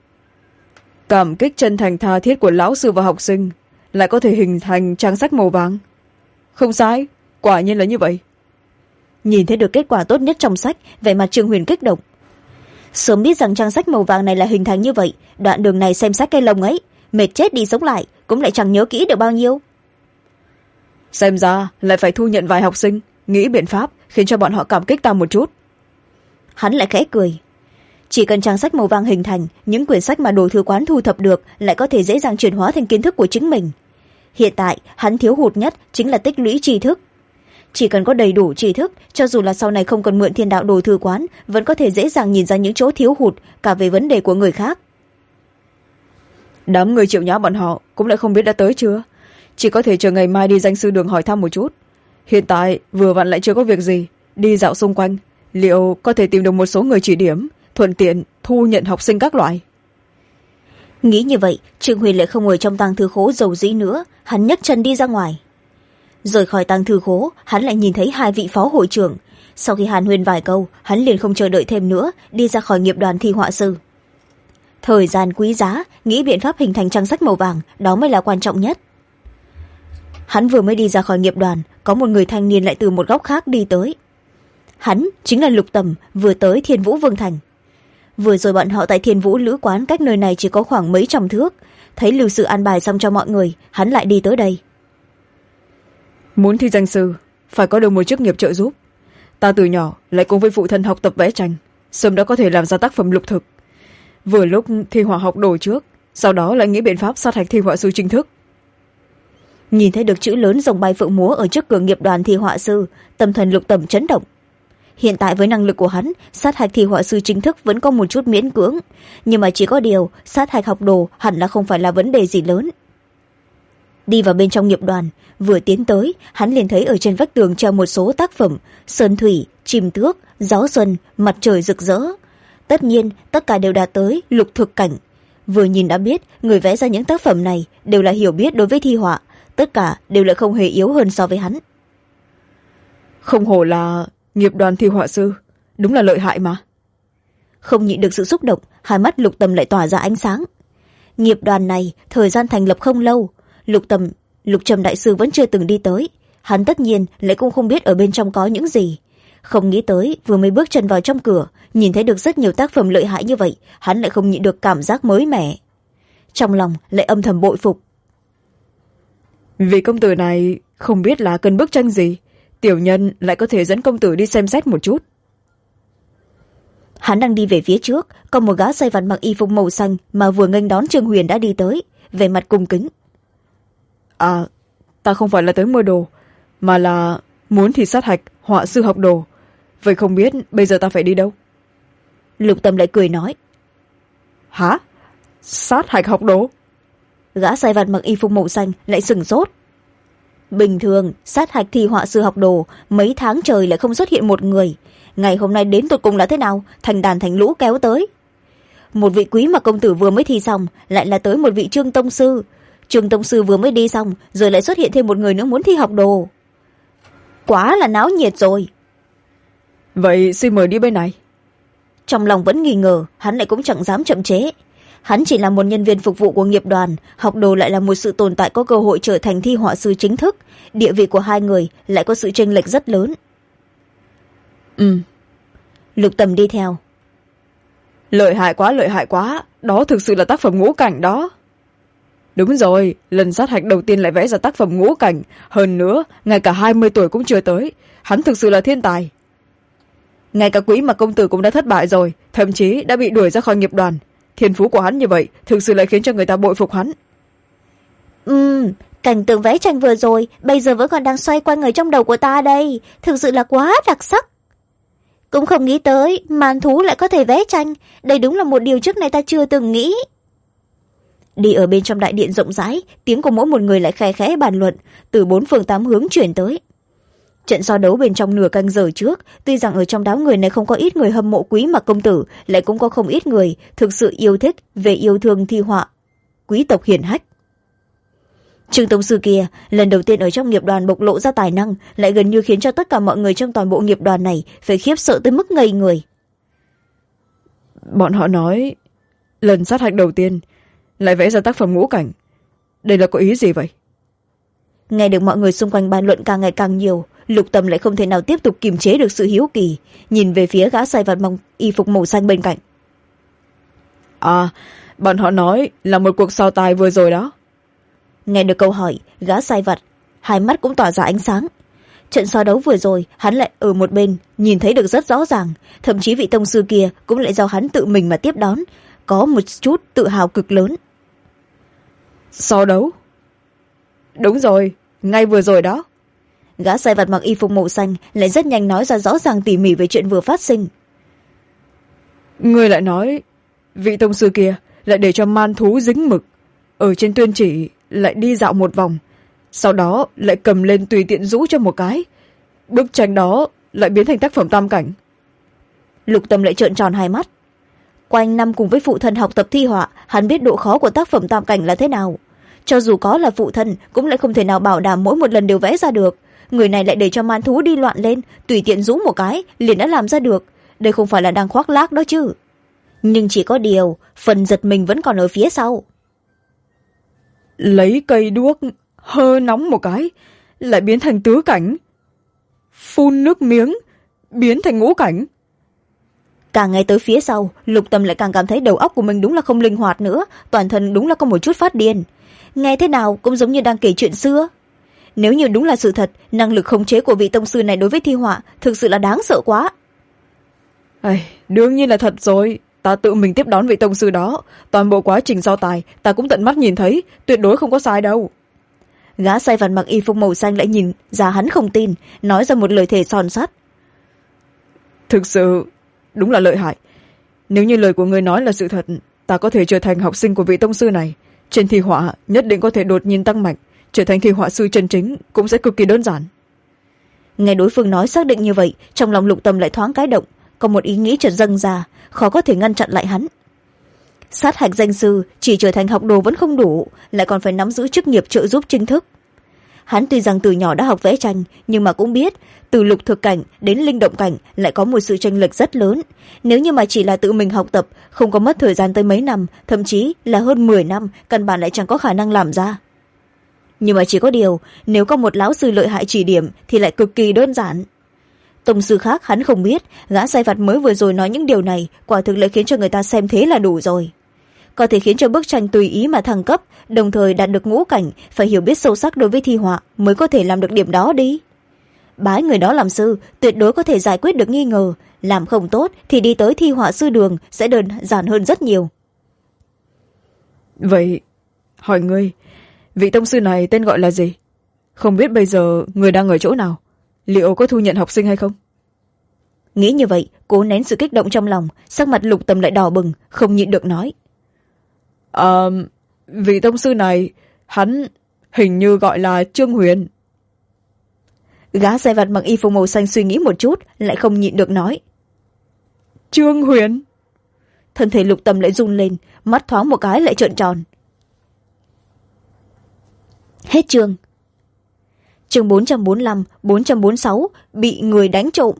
Cảm kích chân thành tha thiết của lão sư và học sinh lại có thể hình thành trang sách màu vàng. Không sai, quả nhiên là như vậy. Nhìn thấy được kết quả tốt nhất trong sách, vẻ mặt Trương Huyền kích động. Sớm biết rằng trang sách màu vàng này là hình thành như vậy, đoạn đường này xem sách cây lông ấy, mệt chết đi sống lại, cũng lại chẳng nhớ kỹ được bao nhiêu. Xem ra lại phải thu nhận vài học sinh, nghĩ biện pháp khiến cho bọn họ cảm kích ta một chút. Hắn lại khẽ cười. Chỉ cần trang sách màu vàng hình thành, những quyển sách mà đồ thư quán thu thập được lại có thể dễ dàng chuyển hóa thành kiến thức của chính mình. Hiện tại hắn thiếu hụt nhất chính là tích lũy tri thức. Chỉ cần có đầy đủ tri thức, cho dù là sau này không cần mượn thiên đạo đồ thư quán, vẫn có thể dễ dàng nhìn ra những chỗ thiếu hụt cả về vấn đề của người khác. Đám người Triệu Nhã bọn họ cũng lại không biết đã tới chưa, chỉ có thể chờ ngày mai đi danh sư đường hỏi thăm một chút. Hiện tại vừa vặn lại chưa có việc gì, đi dạo xung quanh, liệu có thể tìm được một số người chỉ điểm, thuận tiện thu nhận học sinh các loại. Nghĩ như vậy, Trương Huyền lại không ngồi trong tang thư khố dầu dĩ nữa, hắn nhấc chân đi ra ngoài. Rời khỏi tang thư khố, hắn lại nhìn thấy hai vị phó hội trưởng. Sau khi hàn huyên vài câu, hắn liền không chờ đợi thêm nữa, đi ra khỏi nghiệp đoàn thi họa sư. Thời gian quý giá, nghĩ biện pháp hình thành trang sách màu vàng, đó mới là quan trọng nhất. Hắn vừa mới đi ra khỏi nghiệp đoàn, có một người thanh niên lại từ một góc khác đi tới. Hắn chính là Lục Tầm, vừa tới Thiên Vũ Vương Thành. Vừa rồi bọn họ tại Thiên Vũ Lữ Quán cách nơi này chỉ có khoảng mấy trăm thước. Thấy Lưu Sự an bài xong cho mọi người, hắn lại đi tới đây. Muốn thi danh sư, phải có được một chức nghiệp trợ giúp. Ta từ nhỏ lại cùng với phụ thân học tập vẽ tranh, sớm đã có thể làm ra tác phẩm lục thực. Vừa lúc thi họa học đồ trước, sau đó lại nghĩ biện pháp sát hạch thi họa sư chính thức. Nhìn thấy được chữ lớn rồng bay phượng múa ở trước cửa nghiệp đoàn thi họa sư, tâm thần Lục Tầm chấn động. Hiện tại với năng lực của hắn, sát hạch thi họa sư chính thức vẫn có một chút miễn cưỡng, nhưng mà chỉ có điều sát hạch học đồ hẳn là không phải là vấn đề gì lớn. Đi vào bên trong nghiệp đoàn, vừa tiến tới, hắn liền thấy ở trên vách tường treo một số tác phẩm: sơn thủy, chim tước, gió xuân, mặt trời rực rỡ. Tất nhiên tất cả đều đạt tới lục thực cảnh. Vừa nhìn đã biết người vẽ ra những tác phẩm này đều là hiểu biết đối với thi họa, tất cả đều lại không hề yếu hơn so với hắn. Không hổ là nghiệp đoàn thi họa sư, đúng là lợi hại mà. Không nhịn được sự xúc động, hai mắt Lục Tầm lại tỏa ra ánh sáng. Nghiệp đoàn này thời gian thành lập không lâu, Lục Trầm đại sư vẫn chưa từng đi tới, hắn tất nhiên lại cũng không biết ở bên trong có những gì. Không nghĩ tới vừa mới bước chân vào trong cửa, nhìn thấy được rất nhiều tác phẩm lợi hại như vậy, hắn lại không nhịn được cảm giác mới mẻ, trong lòng lại âm thầm bội phục. Vì công tử này không biết là cần bức tranh gì, tiểu nhân lại có thể dẫn công tử đi xem xét một chút. Hắn đang đi về phía trước, có một gã sai vặt mặc y phục màu xanh mà vừa nghênh đón Trương Huyền đã đi tới, về mặt cung kính. À, ta không phải là tới mua đồ, mà là muốn thi sát hạch họa sư học đồ. Vậy không biết bây giờ ta phải đi đâu? Lục Tâm lại cười nói. Hả? Sát hạch học đồ? Gã sai vặt mặc y phục màu xanh lại sửng sốt. Bình thường sát hạch thi họa sư học đồ mấy tháng trời lại không xuất hiện một người, ngày hôm nay đến tột cùng là thế nào, thành đàn thành lũ kéo tới. Một vị quý mà công tử vừa mới thi xong, lại là tới một vị Trương Tông Sư. Trương Tông Sư vừa mới đi xong, rồi lại xuất hiện thêm một người nữa muốn thi học đồ. Quá là náo nhiệt rồi. Vậy xin mời đi bên này. Trong lòng vẫn nghi ngờ, hắn lại cũng chẳng dám chậm chế. Hắn chỉ là một nhân viên phục vụ của nghiệp đoàn, học đồ lại là một sự tồn tại có cơ hội trở thành thi họa sư chính thức, địa vị của hai người lại có sự chênh lệch rất lớn. Lục Tầm đi theo. Lợi hại quá, đó thực sự là tác phẩm ngũ cảnh đó. Đúng rồi, lần sát hạch đầu tiên lại vẽ ra tác phẩm ngũ cảnh, hơn nữa ngay cả 20 tuổi cũng chưa tới, hắn thực sự là thiên tài. Ngay cả quý mà công tử cũng đã thất bại rồi, thậm chí đã bị đuổi ra khỏi nghiệp đoàn. Thiên phú của hắn như vậy thực sự lại khiến cho người ta bội phục hắn. Cảnh tượng vẽ tranh vừa rồi bây giờ vẫn còn đang xoay quanh ở trong đầu của ta đây, thực sự là quá đặc sắc. Cũng không nghĩ tới màn thú lại có thể vẽ tranh, đây đúng là một điều trước này ta chưa từng nghĩ. Đi ở bên trong đại điện rộng rãi, tiếng của mỗi một người lại khe khẽ bàn luận, từ 4 phương 8 hướng chuyển tới. Trận so đấu bên trong nửa canh giờ trước, tuy rằng ở trong đám người này không có ít người hâm mộ quý mặc công tử, lại cũng có không ít người thực sự yêu thích về yêu thương thi họa quý tộc hiển hách. Trương Tông Sư kia lần đầu tiên ở trong nghiệp đoàn bộc lộ ra tài năng, lại gần như khiến cho tất cả mọi người trong toàn bộ nghiệp đoàn này phải khiếp sợ tới mức ngây người. Bọn họ nói lần sát hạch đầu tiên lại vẽ ra tác phẩm ngũ cảnh, đây là có ý gì vậy? Nghe được mọi người xung quanh bàn luận càng ngày càng nhiều, Lục Tầm lại không thể nào tiếp tục kiềm chế được sự hiếu kỳ, nhìn về phía gã sai vặt mặc y phục màu xanh bên cạnh. Bọn họ nói là một cuộc so tài vừa rồi đó. Nghe được câu hỏi, gã sai vặt hai mắt cũng tỏa ra ánh sáng. Trận so đấu vừa rồi hắn lại ở một bên nhìn thấy được rất rõ ràng, thậm chí vị tông sư kia cũng lại do hắn tự mình mà tiếp đón, có một chút tự hào cực lớn. So đấu? Đúng rồi, ngay vừa rồi đó. Gã sai vặt mặc y phục màu xanh lại rất nhanh nói ra rõ ràng tỉ mỉ về chuyện vừa phát sinh. Ngươi lại nói vị tông sư kia lại để cho man thú dính mực ở trên tuyên chỉ, lại đi dạo một vòng, sau đó lại cầm lên tùy tiện rũ cho một cái. Bức tranh đó lại biến thành tác phẩm tam cảnh? Lục Tâm lại trợn tròn hai mắt. Quanh năm cùng với phụ thân học tập thi họa, hắn biết độ khó của tác phẩm tam cảnh là thế nào. Cho dù có là phụ thân cũng lại không thể nào bảo đảm mỗi một lần đều vẽ ra được. Người này lại để cho man thú đi loạn lên, tùy tiện rũ một cái liền đã làm ra được. Đây không phải là đang khoác lác đó chứ. Nhưng chỉ có điều phần giật mình vẫn còn ở phía sau. Lấy cây đuốc hơ nóng một cái lại biến thành tứ cảnh, phun nước miếng biến thành ngũ cảnh. Càng nghe tới phía sau, Lục Tâm lại càng cảm thấy đầu óc của mình đúng là không linh hoạt nữa, toàn thân đúng là có một chút phát điên. Nghe thế nào cũng giống như đang kể chuyện xưa. Nếu như đúng là sự thật, năng lực khống chế của vị tông sư này đối với thi họa thực sự là đáng sợ quá. Đương nhiên là thật rồi, ta tự mình tiếp đón vị tông sư đó, toàn bộ quá trình so tài ta cũng tận mắt nhìn thấy, tuyệt đối không có sai đâu. Gã sai vặt mặc y phục màu xanh lại nhìn ra hắn không tin, nói ra một lời thề son sắt. Thực sự đúng là lợi hại. Nếu như lời của người nói là sự thật, ta có thể trở thành học sinh của vị tông sư này, trên thi họa nhất định có thể đột nhiên tăng mạnh, trở thành thi họa sư chân chính cũng sẽ cực kỳ đơn giản. Nghe đối phương nói xác định như vậy, trong lòng Lục Tâm lại thoáng cái động, có một ý nghĩ chợt dâng ra, khó có thể ngăn chặn lại hắn. Sát hạch danh sư chỉ trở thành học đồ vẫn không đủ, lại còn phải nắm giữ chức nghiệp trợ giúp chính thức. Hắn tuy rằng từ nhỏ đã học vẽ tranh, nhưng mà cũng biết từ lục thực cảnh đến linh động cảnh lại có một sự chênh lệch rất lớn. Nếu như mà chỉ là tự mình học tập, không có mất thời gian tới mấy năm, thậm chí là hơn 10 năm, căn bản lại chẳng có khả năng làm ra. Nhưng mà chỉ có điều, nếu có một lão sư lợi hại chỉ điểm thì lại cực kỳ đơn giản. Tông sư khác hắn không biết, gã sai vặt mới vừa rồi nói những điều này quả thực lại khiến cho người ta xem thế là đủ rồi. Có thể khiến cho bức tranh tùy ý mà thăng cấp, đồng thời đạt được ngũ cảnh, phải hiểu biết sâu sắc đối với thi họa mới có thể làm được điểm đó đi. Bái người đó làm sư tuyệt đối có thể giải quyết được nghi ngờ, làm không tốt thì đi tới thi họa sư đường sẽ đơn giản hơn rất nhiều. Vậy hỏi ngươi, vị tông sư này tên gọi là gì? Không biết bây giờ người đang ở chỗ nào, liệu có thu nhận học sinh hay không? Nghĩ như vậy, cố nén sự kích động trong lòng, sắc mặt Lục Tâm lại đỏ bừng, không nhịn được nói. Vị tông sư này hắn hình như gọi là Trương Huyền. Gã sai vặt mặc y phục màu xanh suy nghĩ một chút, lại không nhịn được nói. Trương Huyền? Thân thể Lục Tâm lại run lên, mắt thoáng một cái lại trợn tròn. Hết chương. Chương 445, 446 bị người đánh trộm.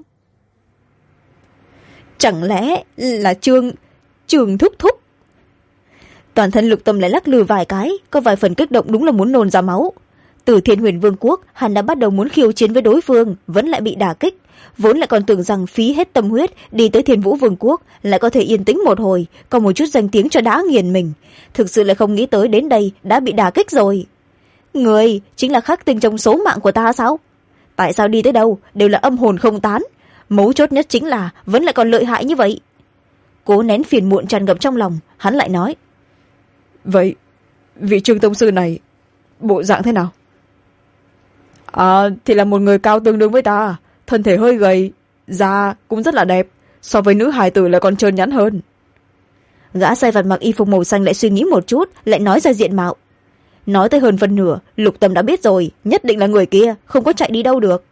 Chẳng lẽ là Trương Thúc Thúc? Toàn thân Lục Tâm lại lắc lư vài cái, có vài phần kích động đúng là muốn nôn ra máu. Từ Thiên Huyền Vương quốc, hắn đã bắt đầu muốn khiêu chiến với đối phương, vẫn lại bị đả kích. Vốn lại còn tưởng rằng phí hết tâm huyết đi tới Thiên Vũ Vương quốc lại có thể yên tĩnh một hồi, có một chút danh tiếng cho đã nghiền mình. Thực sự lại không nghĩ tới đến đây đã bị đả kích rồi. Người chính là khắc tinh trong số mạng của ta sao? Tại sao đi tới đâu đều là âm hồn không tán? Mấu chốt nhất chính là vẫn lại còn lợi hại như vậy. Cố nén phiền muộn tràn ngập trong lòng, hắn lại nói. Vậy vị Trương tông sư này bộ dạng thế nào? Thì là một người cao tương đương với ta, thân thể hơi gầy, da cũng rất là đẹp, so với nữ hài tử lại còn trơn nhắn hơn. Gã sai vặt mặc y phục màu xanh lại suy nghĩ một chút, lại nói ra diện mạo. Nói tới hơn phân nửa, Lục Tâm đã biết rồi, nhất định là người kia, không có chạy đi đâu được.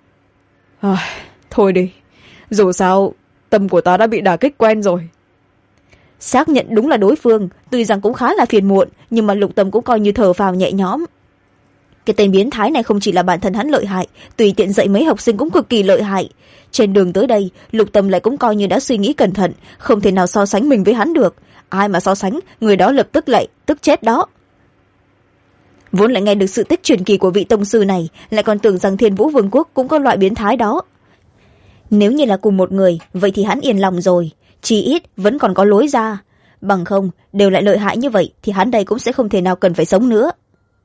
Thôi đi, dù sao tâm của ta đã bị đả kích quen rồi. Xác nhận đúng là đối phương, tuy rằng cũng khá là phiền muộn, nhưng mà Lục Tâm cũng coi như thở phào nhẹ nhõm. Cái tên biến thái này không chỉ là bản thân hắn lợi hại, tùy tiện dạy mấy học sinh cũng cực kỳ lợi hại. Trên đường tới đây, Lục Tâm lại cũng coi như đã suy nghĩ cẩn thận, không thể nào so sánh mình với hắn được. Ai mà so sánh, người đó lập tức lại tức chết đó. Vốn lại nghe được sự tích truyền kỳ của vị tông sư này, lại còn tưởng rằng Thiên Vũ Vương quốc cũng có loại biến thái đó. Nếu như là cùng một người, vậy thì hắn yên lòng rồi, chỉ ít vẫn còn có lối ra. Bằng không, đều lại lợi hại như vậy thì hắn đây cũng sẽ không thể nào cần phải sống nữa.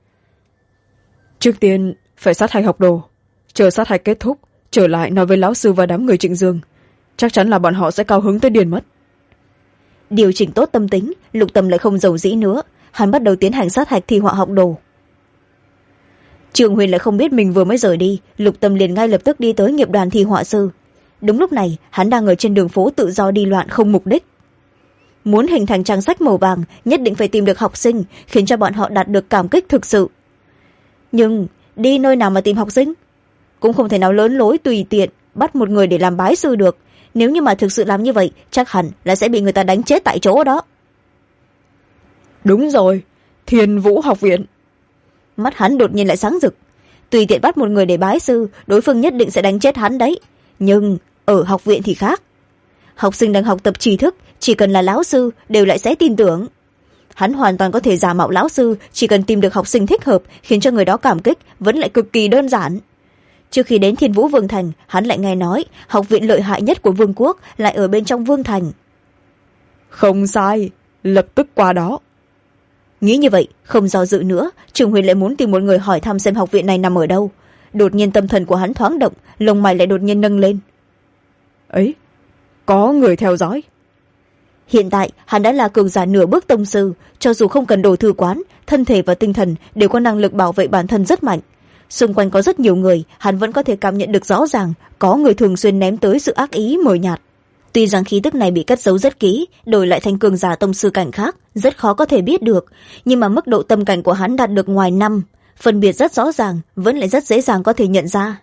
Trước tiên phải sát hạch học đồ, chờ sát hạch kết thúc trở lại nói với lão sư và đám người Trịnh Dương, chắc chắn là bọn họ sẽ cao hứng tới điên mất. Điều chỉnh tốt tâm tính, Lục Tâm lại không giàu dĩ nữa, hắn bắt đầu tiến hành sát hạch thi họa học đồ. Trường Huyền lại không biết mình vừa mới rời đi, Lục Tâm liền ngay lập tức đi tới nghiệp đoàn thi họa sư. Đúng lúc này, hắn đang ở trên đường phố tự do đi loạn không mục đích. Muốn hình thành trang sách màu vàng, nhất định phải tìm được học sinh, khiến cho bọn họ đạt được cảm kích thực sự. Nhưng đi nơi nào mà tìm học sinh? Cũng không thể nào lớn lối tùy tiện bắt một người để làm bái sư được. Nếu như mà thực sự làm như vậy, chắc hẳn là sẽ bị người ta đánh chết tại chỗ đó. Đúng rồi, Thiên Vũ học viện. Mắt hắn đột nhiên lại sáng rực. Tùy tiện bắt một người để bái sư, đối phương nhất định sẽ đánh chết hắn đấy. Nhưng ở học viện thì khác. Học sinh đang học tập tri thức, chỉ cần là lão sư đều lại sẽ tin tưởng. Hắn hoàn toàn có thể giả mạo lão sư, chỉ cần tìm được học sinh thích hợp, khiến cho người đó cảm kích, vẫn lại cực kỳ đơn giản. Trước khi đến Thiên Vũ Vương Thành, hắn lại nghe nói học viện lợi hại nhất của vương quốc lại ở bên trong Vương Thành. Không sai, lập tức qua đó. Nghĩ như vậy, không do dự nữa, Trường Huyền lại muốn tìm một người hỏi thăm xem học viện này nằm ở đâu. Đột nhiên tâm thần của hắn thoáng động, lông mày lại đột nhiên nâng lên. Ấy, có người theo dõi. Hiện tại hắn đã là cường giả nửa bước tông sư, cho dù không cần đồ thư quán, thân thể và tinh thần đều có năng lực bảo vệ bản thân rất mạnh. Xung quanh có rất nhiều người, hắn vẫn có thể cảm nhận được rõ ràng có người thường xuyên ném tới sự ác ý mờ nhạt. Tuy rằng khí tức này bị cất giấu rất kỹ, đổi lại thành cường giả tông sư cảnh khác rất khó có thể biết được, nhưng mà mức độ tâm cảnh của hắn đạt được ngoài năm, phân biệt rất rõ ràng, vẫn lại rất dễ dàng có thể nhận ra.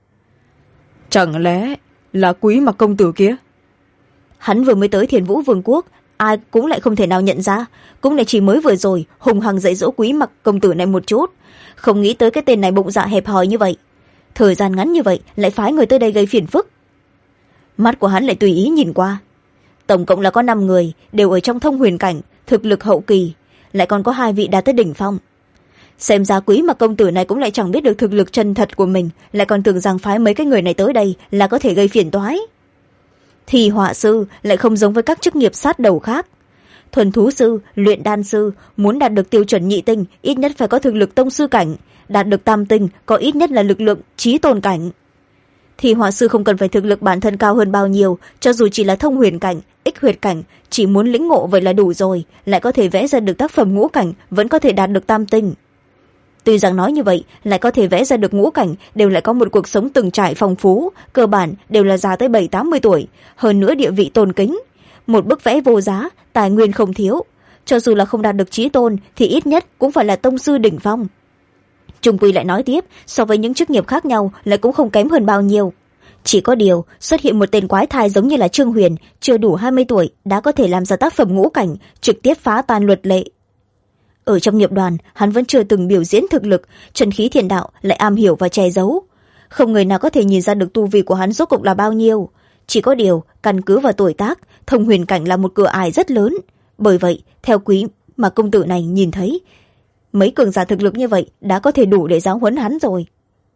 Chẳng lẽ là Quý Mặc công tử kia? Hắn vừa mới tới Thiên Vũ Vương quốc, ai cũng lại không thể nào nhận ra, cũng lại chỉ mới vừa rồi hùng hăng dạy dỗ Quý Mặc công tử này một chút, không nghĩ tới cái tên này bụng dạ hẹp hòi như vậy, thời gian ngắn như vậy lại phái người tới đây gây phiền phức. Mắt của hắn lại tùy ý nhìn qua, tổng cộng là có 5 người, đều ở trong thông huyền cảnh, thực lực hậu kỳ, lại còn có 2 vị đạt tới đỉnh phong. Xem ra Quý Mặc công tử này cũng lại chẳng biết được thực lực chân thật của mình, lại còn tưởng rằng phái mấy cái người này tới đây là có thể gây phiền toái. Thì họa sư lại không giống với các chức nghiệp sát đầu khác. Thuần thú sư, luyện đan sư muốn đạt được tiêu chuẩn nhị tinh ít nhất phải có thực lực tông sư cảnh, đạt được tam tinh có ít nhất là lực lượng chí tôn cảnh. Thì họa sư không cần phải thực lực bản thân cao hơn bao nhiêu, cho dù chỉ là thông huyền cảnh, ích huyệt cảnh, chỉ muốn lĩnh ngộ vậy là đủ rồi, lại có thể vẽ ra được tác phẩm ngũ cảnh, vẫn có thể đạt được tam tinh. Tuy rằng nói như vậy, lại có thể vẽ ra được ngũ cảnh, đều lại có một cuộc sống từng trải phong phú, cơ bản đều là già tới 70-80 tuổi, hơn nữa địa vị tôn kính. Một bức vẽ vô giá, tài nguyên không thiếu, cho dù là không đạt được chí tôn thì ít nhất cũng phải là tông sư đỉnh phong. Trung quy lại nói tiếp, so với những chức nghiệp khác nhau lại cũng không kém hơn bao nhiêu. Chỉ có điều, xuất hiện một tên quái thai giống như là Trương Huyền, chưa đủ 20 tuổi đã có thể làm ra tác phẩm ngũ cảnh, trực tiếp phá tan luật lệ. Ở trong nghiệp đoàn, hắn vẫn chưa từng biểu diễn thực lực, chân khí thiền đạo lại am hiểu và che giấu. Không người nào có thể nhìn ra được tu vi của hắn rốt cục là bao nhiêu. Chỉ có điều, căn cứ vào tuổi tác, thông huyền cảnh là một cửa ải rất lớn. Bởi vậy, theo Quý mà công tử này nhìn thấy, mấy cường giả thực lực như vậy đã có thể đủ để giáo huấn hắn rồi.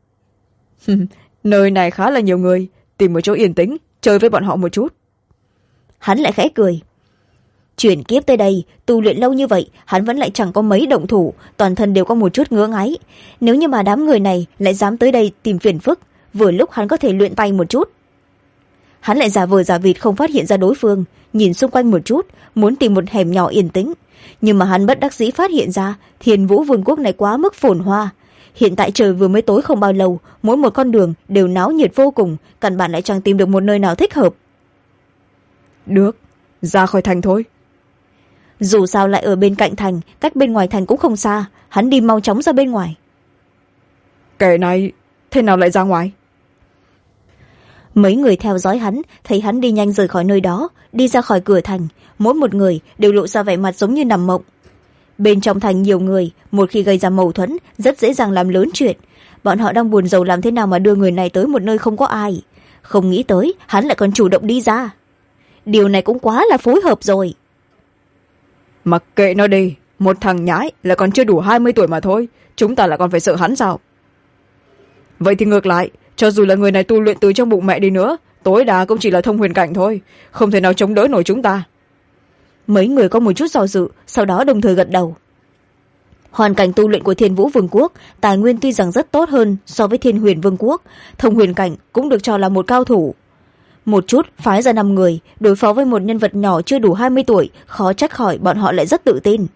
Nơi này khá là nhiều người, tìm một chỗ yên tĩnh, chơi với bọn họ một chút. Hắn lại khẽ cười. Chuyển kiếp tới đây, tu luyện lâu như vậy, hắn vẫn lại chẳng có mấy động thủ, toàn thân đều có một chút ngứa ngáy. Nếu như mà đám người này lại dám tới đây tìm phiền phức, vừa lúc hắn có thể luyện tay một chút. Hắn lại giả vờ giả vịt không phát hiện ra đối phương, nhìn xung quanh một chút, muốn tìm một hẻm nhỏ yên tĩnh. Nhưng mà hắn bất đắc dĩ phát hiện ra, Thiên Vũ Vương quốc này quá mức phồn hoa. Hiện tại trời vừa mới tối không bao lâu, mỗi một con đường đều náo nhiệt vô cùng, căn bản lại chẳng tìm được một nơi nào thích hợp. Được, ra khỏi thành thôi. Dù sao lại ở bên cạnh thành, cách bên ngoài thành cũng không xa, hắn đi mau chóng ra bên ngoài. Kẻ này thế nào lại ra ngoài? Mấy người theo dõi hắn, thấy hắn đi nhanh rời khỏi nơi đó, đi ra khỏi cửa thành, mỗi một người đều lộ ra vẻ mặt giống như nằm mộng. Bên trong thành nhiều người, một khi gây ra mâu thuẫn rất dễ dàng làm lớn chuyện. Bọn họ đang buồn rầu làm thế nào mà đưa người này tới một nơi không có ai. Không nghĩ tới hắn lại còn chủ động đi ra. Điều này cũng quá là phối hợp rồi. Mặc kệ nó đi, một thằng nhãi là còn chưa đủ 20 tuổi mà thôi, chúng ta lại còn phải sợ hắn sao? Vậy thì ngược lại, cho dù là người này tu luyện từ trong bụng mẹ đi nữa, tối đa cũng chỉ là thông huyền cảnh thôi, không thể nào chống đỡ nổi chúng ta. Mấy người có một chút do dự, sau đó đồng thời gật đầu. Hoàn cảnh tu luyện của Thiên Vũ Vương quốc, tài nguyên tuy rằng rất tốt hơn so với Thiên Huyền Vương quốc, thông huyền cảnh cũng được cho là một cao thủ. Một chút phái ra 5 người đối phó với một nhân vật nhỏ chưa đủ 20 tuổi, khó trách khỏi bọn họ lại rất tự tin.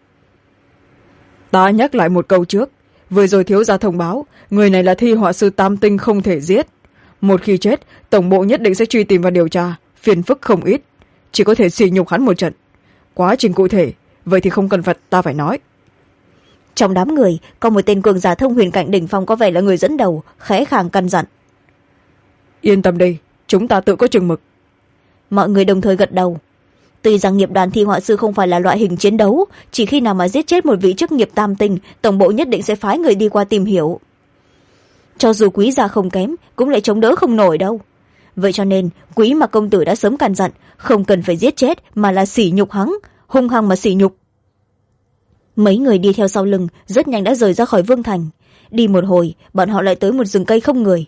Ta nhắc lại một câu trước, vừa rồi thiếu gia thông báo, người này là thi họa sư tam tinh không thể giết. Một khi chết, tổng bộ nhất định sẽ truy tìm và điều tra, phiền phức không ít, chỉ có thể sỉ nhục hắn một trận. Quá trình cụ thể, vậy thì không cần ta phải nói. Trong đám người, có một tên cường giả thông huyền cảnh đỉnh phong có vẻ là người dẫn đầu, khẽ khàng căn dặn. yên tâm đi, chúng ta tự có chừng mực. Mọi người đồng thời gật đầu. Tuy rằng nghiệp đoàn thi họa sư không phải là loại hình chiến đấu, chỉ khi nào mà giết chết một vị chức nghiệp tam tinh, tổng bộ nhất định sẽ phái người đi qua tìm hiểu. Cho dù Quý gia không kém, cũng lại chống đỡ không nổi đâu. Vậy cho nên Quý mà công tử đã sớm căn dặn, không cần phải giết chết mà là sỉ nhục hắn, hung hăng mà sỉ nhục. Mấy người đi theo sau lưng rất nhanh đã rời ra khỏi vương thành. Đi một hồi, bọn họ lại tới một rừng cây không người.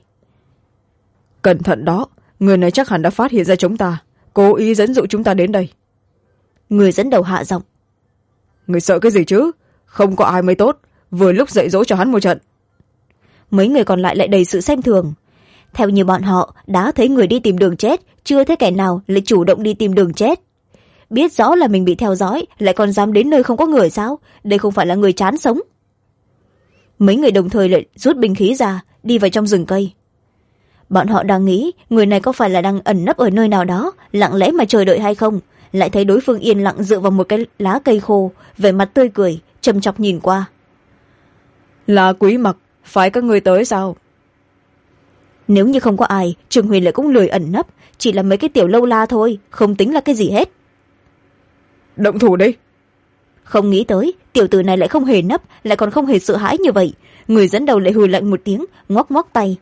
Cẩn thận đó, người này chắc hẳn đã phát hiện ra chúng ta, cố ý dẫn dụ chúng ta đến đây. Người dẫn đầu hạ giọng. Người sợ cái gì chứ, không có ai mới tốt, vừa lúc dạy dỗ cho hắn một trận. Mấy người còn lại lại đầy sự xem thường. Theo như bọn họ đã thấy người đi tìm đường chết, chưa thấy kẻ nào lại chủ động đi tìm đường chết. Biết rõ là mình bị theo dõi, lại còn dám đến nơi không có người sao? Đây không phải là người chán sống. Mấy người đồng thời lại rút binh khí ra, đi vào trong rừng cây. Bọn họ đang nghĩ người này có phải là đang ẩn nấp ở nơi nào đó, lặng lẽ mà chờ đợi hay không, lại thấy đối phương yên lặng dựa vào một cái lá cây khô, vẻ mặt tươi cười, châm chọc nhìn qua. Là Quý Mặc, phải các người tới sao? Nếu như không có ai, Trường Huyền lại cũng lười ẩn nấp, chỉ là mấy cái tiểu lâu la thôi, không tính là cái gì hết. Động thủ đi. Không nghĩ tới tiểu tử này lại không hề nấp, lại còn không hề sợ hãi như vậy. Người dẫn đầu lại hừ lạnh một tiếng, ngoắc ngoắc tay.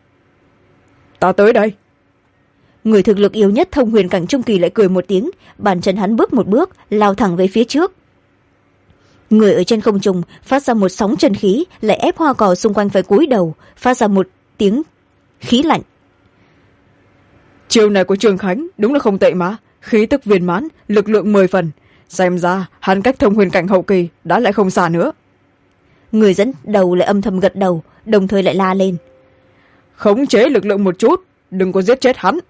Ta tới đây. Người thực lực yếu nhất Thông Huyền cảnh trung kỳ lại cười một tiếng, bàn chân hắn bước một bước, lao thẳng về phía trước. Người ở trên không trung phát ra một sóng chân khí, lại ép hoa cỏ xung quanh phải cúi đầu, phát ra một tiếng khí lạnh. Chiều này của Trường Khánh đúng là không tệ mà, khí tức viên mãn, lực lượng 10 phần. Xem ra hắn cách Thông Huyền cảnh hậu kỳ đã lại không xa nữa. Người dẫn đầu lại âm thầm gật đầu, đồng thời lại la lên. Khống chế lực lượng một chút, đừng có giết chết hắn.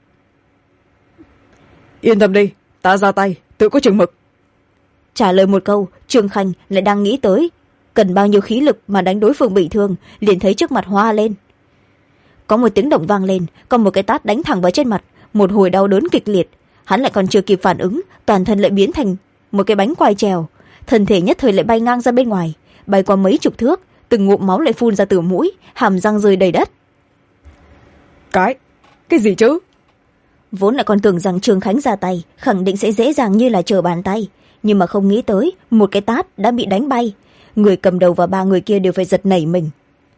Yên tâm đi, ta ra tay, tự có chừng mực. Trả lời một câu, Trương Khanh lại đang nghĩ tới cần bao nhiêu khí lực mà đánh đối phương bị thương, liền thấy trước mặt hoa lên. Có một tiếng động vang lên, còn một cái tát đánh thẳng vào trên mặt, một hồi đau đớn kịch liệt. Hắn lại còn chưa kịp phản ứng, toàn thân lại biến thành một cái bánh quai trèo, thân thể nhất thời lại bay ngang ra bên ngoài, bay qua mấy chục thước, từng ngụm máu lại phun ra từ mũi, hàm răng rơi đầy đất. Cái gì chứ? Vốn lại còn tưởng rằng Trương Khánh ra tay khẳng định sẽ dễ dàng như là trở bàn tay, nhưng mà không nghĩ tới một cái tát đã bị đánh bay. Người cầm đầu và 3 người kia đều phải giật nảy mình.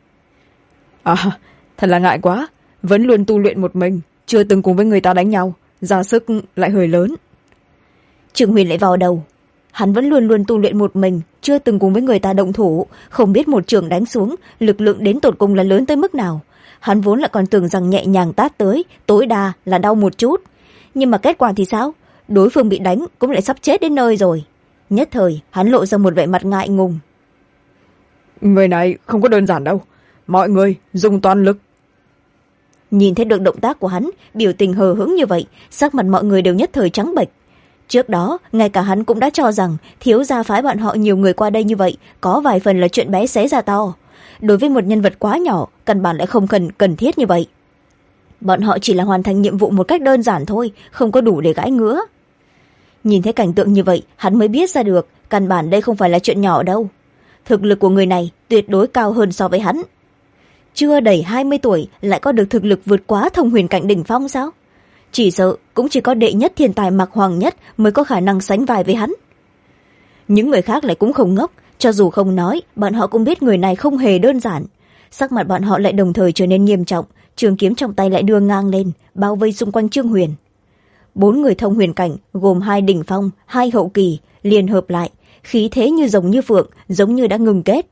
Thật là ngại quá, vẫn luôn tu luyện một mình, chưa từng cùng với người ta đánh nhau, ra sức lại hơi lớn. Trường Huyền lại vào đầu. Hắn vẫn luôn luôn tu luyện một mình, chưa từng cùng với người ta động thủ, không biết một trường đánh xuống lực lượng đến tột cùng là lớn tới mức nào. Hắn vốn lại còn tưởng rằng nhẹ nhàng tát tới, tối đa là đau một chút, nhưng mà kết quả thì sao? Đối phương bị đánh cũng lại sắp chết đến nơi rồi. Nhất thời hắn lộ ra một vẻ mặt ngại ngùng. Người này không có đơn giản đâu, mọi người dùng toàn lực. Nhìn thấy được động tác của hắn, biểu tình hờ hững như vậy, sắc mặt mọi người đều nhất thời trắng bệch. Trước đó ngay cả hắn cũng đã cho rằng thiếu gia phái bọn họ nhiều người qua đây như vậy có vài phần là chuyện bé xé ra to. Đối với một nhân vật quá nhỏ, căn bản lại không cần thiết như vậy. Bọn họ chỉ là hoàn thành nhiệm vụ một cách đơn giản thôi, không có đủ để gãi ngứa. Nhìn thấy cảnh tượng như vậy, hắn mới biết ra được căn bản đây không phải là chuyện nhỏ đâu. Thực lực của người này tuyệt đối cao hơn so với hắn. Chưa đầy 20 tuổi lại có được thực lực vượt quá Thông Huyền cảnh đỉnh phong sao? Chỉ sợ cũng chỉ có đệ nhất thiên tài Mạc Hoàng Nhất mới có khả năng sánh vai với hắn. Những người khác lại cũng không ngốc, cho dù không nói, bọn họ cũng biết người này không hề đơn giản. Sắc mặt bọn họ lại đồng thời trở nên nghiêm trọng, trường kiếm trong tay lại đưa ngang lên, bao vây xung quanh Trương Huyền. 4 người Thông Huyền cảnh gồm 2 đỉnh phong, 2 hậu kỳ liên hợp lại, khí thế như rồng như phượng, giống như đã ngừng kết.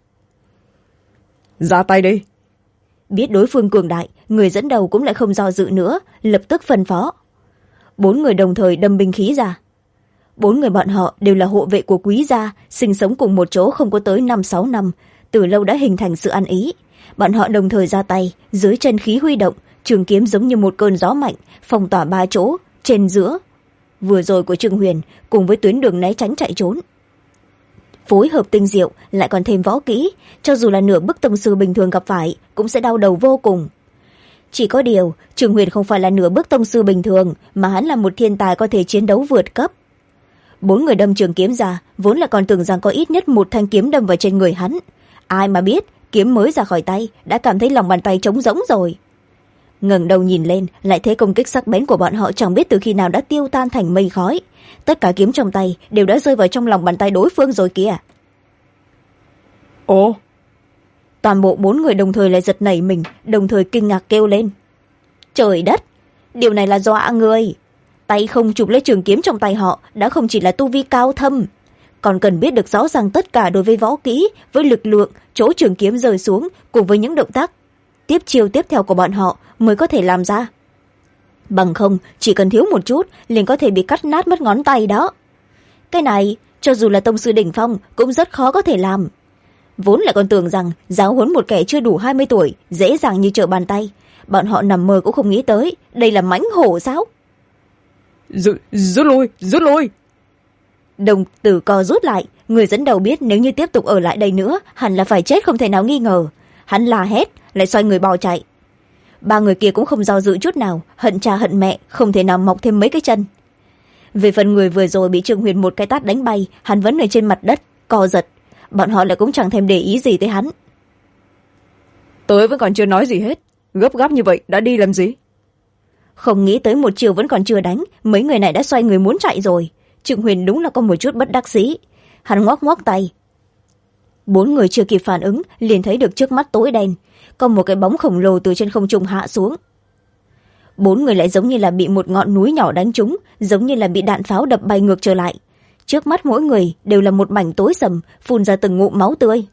Ra tay đi. Biết đối phương cường đại, người dẫn đầu cũng lại không do dự nữa, lập tức phân phó. 4 người đồng thời đâm binh khí ra. 4 người bọn họ đều là hộ vệ của Quý gia, sinh sống cùng một chỗ không có tới 5-6 năm, từ lâu đã hình thành sự ăn ý. Bọn họ đồng thời ra tay, dưới chân khí huy động, trường kiếm giống như một cơn gió mạnh, phong tỏa 3 chỗ, trên giữa vừa rồi của Trương Huyền, cùng với tuyến đường né tránh chạy trốn. Phối hợp tinh diệu, lại còn thêm võ kỹ, cho dù là nửa bức tông sư bình thường gặp phải cũng sẽ đau đầu vô cùng. Chỉ có điều Trương Huyền không phải là nửa bước tông sư bình thường, mà hắn là một thiên tài có thể chiến đấu vượt cấp. 4 người đâm trường kiếm ra, vốn là còn tưởng rằng có ít nhất một thanh kiếm đâm vào trên người hắn. Ai mà biết kiếm mới ra khỏi tay đã cảm thấy lòng bàn tay trống rỗng rồi. ngẩng đầu nhìn lên, lại thấy công kích sắc bén của bọn họ chẳng biết từ khi nào đã tiêu tan thành mây khói. Tất cả kiếm trong tay đều đã rơi vào trong lòng bàn tay đối phương rồi kìa. Ồ! Toàn bộ 4 người đồng thời lại giật nảy mình, đồng thời kinh ngạc kêu lên. Trời đất! Điều này là dọa người. Tay không chụp lấy trường kiếm trong tay họ đã không chỉ là tu vi cao thâm, còn cần biết được rõ ràng tất cả đối với võ kỹ, với lực lượng, chỗ trường kiếm rơi xuống cùng với những động tác tiếp chiêu tiếp theo của bọn họ mới có thể làm ra. Bằng không, chỉ cần thiếu một chút liền có thể bị cắt nát mất ngón tay đó. Cái này, cho dù là tông sư đỉnh phong cũng rất khó có thể làm. Vốn lại còn tưởng rằng giáo huấn một kẻ chưa đủ 20 tuổi dễ dàng như trở bàn tay. Bọn họ nằm mơ cũng không nghĩ tới đây là mãnh hổ sao. Rút lui. Đồng tử co rút lại, người dẫn đầu biết nếu như tiếp tục ở lại đây nữa hẳn là phải chết không thể nào nghi ngờ. Hắn la hét, lại xoay người bỏ chạy. 3 người kia cũng không do dự chút nào, hận cha hận mẹ, không thể nào mọc thêm mấy cái chân. Về phần người vừa rồi bị Trương Huyền một cái tát đánh bay, hắn vẫn ở trên mặt đất co giật. Bọn họ lại cũng chẳng thèm để ý gì tới hắn. Tôi vẫn còn chưa nói gì hết, gấp gáp như vậy đã đi làm gì? Không nghĩ tới một chiều vẫn còn chưa đánh, mấy người này đã xoay người muốn chạy rồi. Trương Huyền đúng là có một chút bất đắc dĩ. Hắn ngoắc ngoắc tay. 4 người chưa kịp phản ứng liền thấy được trước mắt tối đen, có một cái bóng khổng lồ từ trên không trung hạ xuống. 4 người lại giống như là bị một ngọn núi nhỏ đánh trúng, giống như là bị đạn pháo đập bay ngược trở lại. Trước mắt mỗi người đều là một mảnh tối sầm, phun ra từng ngụm máu tươi.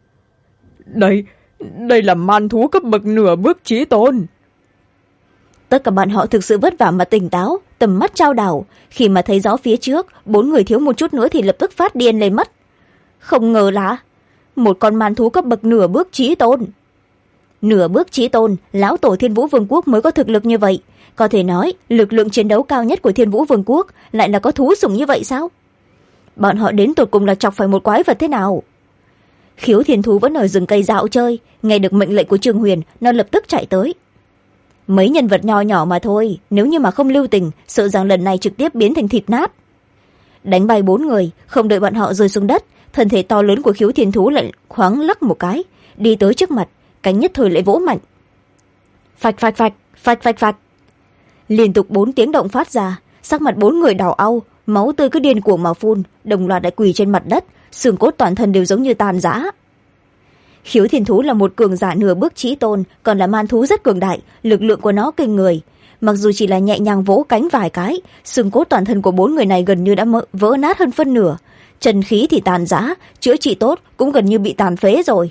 Đây là man thú cấp bậc nửa bước chí tôn. Tất cả bọn họ thực sự vất vả mà tỉnh táo, tầm mắt trao đảo. Khi mà thấy rõ phía trước, 4 người thiếu một chút nữa thì lập tức phát điên lên mất. Không ngờ là một con man thú cấp bậc nửa bước chí tôn. Nửa bước chí tôn, lão tổ Thiên Vũ Vương quốc mới có thực lực như vậy. Có thể nói lực lượng chiến đấu cao nhất của Thiên Vũ Vương quốc lại là có thú sủng như vậy sao? Bọn họ đến tột cùng là chọc phải một quái vật thế nào? Khiếu Thiên Thú vẫn ở rừng cây dạo chơi, nghe được mệnh lệnh của Trương Huyền, nó lập tức chạy tới. Mấy nhân vật nho nhỏ mà thôi, nếu như mà không lưu tình, sợ rằng lần này trực tiếp biến thành thịt nát. Đánh bay 4 người, không đợi bọn họ rơi xuống đất, thân thể to lớn của Khiếu Thiên Thú lại khoáng lắc một cái, đi tới trước mặt, cánh nhất thời lại vỗ mạnh. Phạch phạch phạch, phạch phạch phạch. Liên tục 4 tiếng động phát ra, sắc mặt 4 người đỏ au, máu tươi cứ điên cuồng mà phun, đồng loạt đã quỳ trên mặt đất, xương cốt toàn thân đều giống như tàn rã. Khiếu Thiên Thú là một cường giả nửa bước chí tôn, còn là man thú rất cường đại, lực lượng của nó kinh người. Mặc dù chỉ là nhẹ nhàng vỗ cánh vài cái, xương cốt toàn thân của 4 người này gần như đã vỡ nát hơn phân nửa, chân khí thì tàn rã, chữa trị tốt cũng gần như bị tàn phế rồi.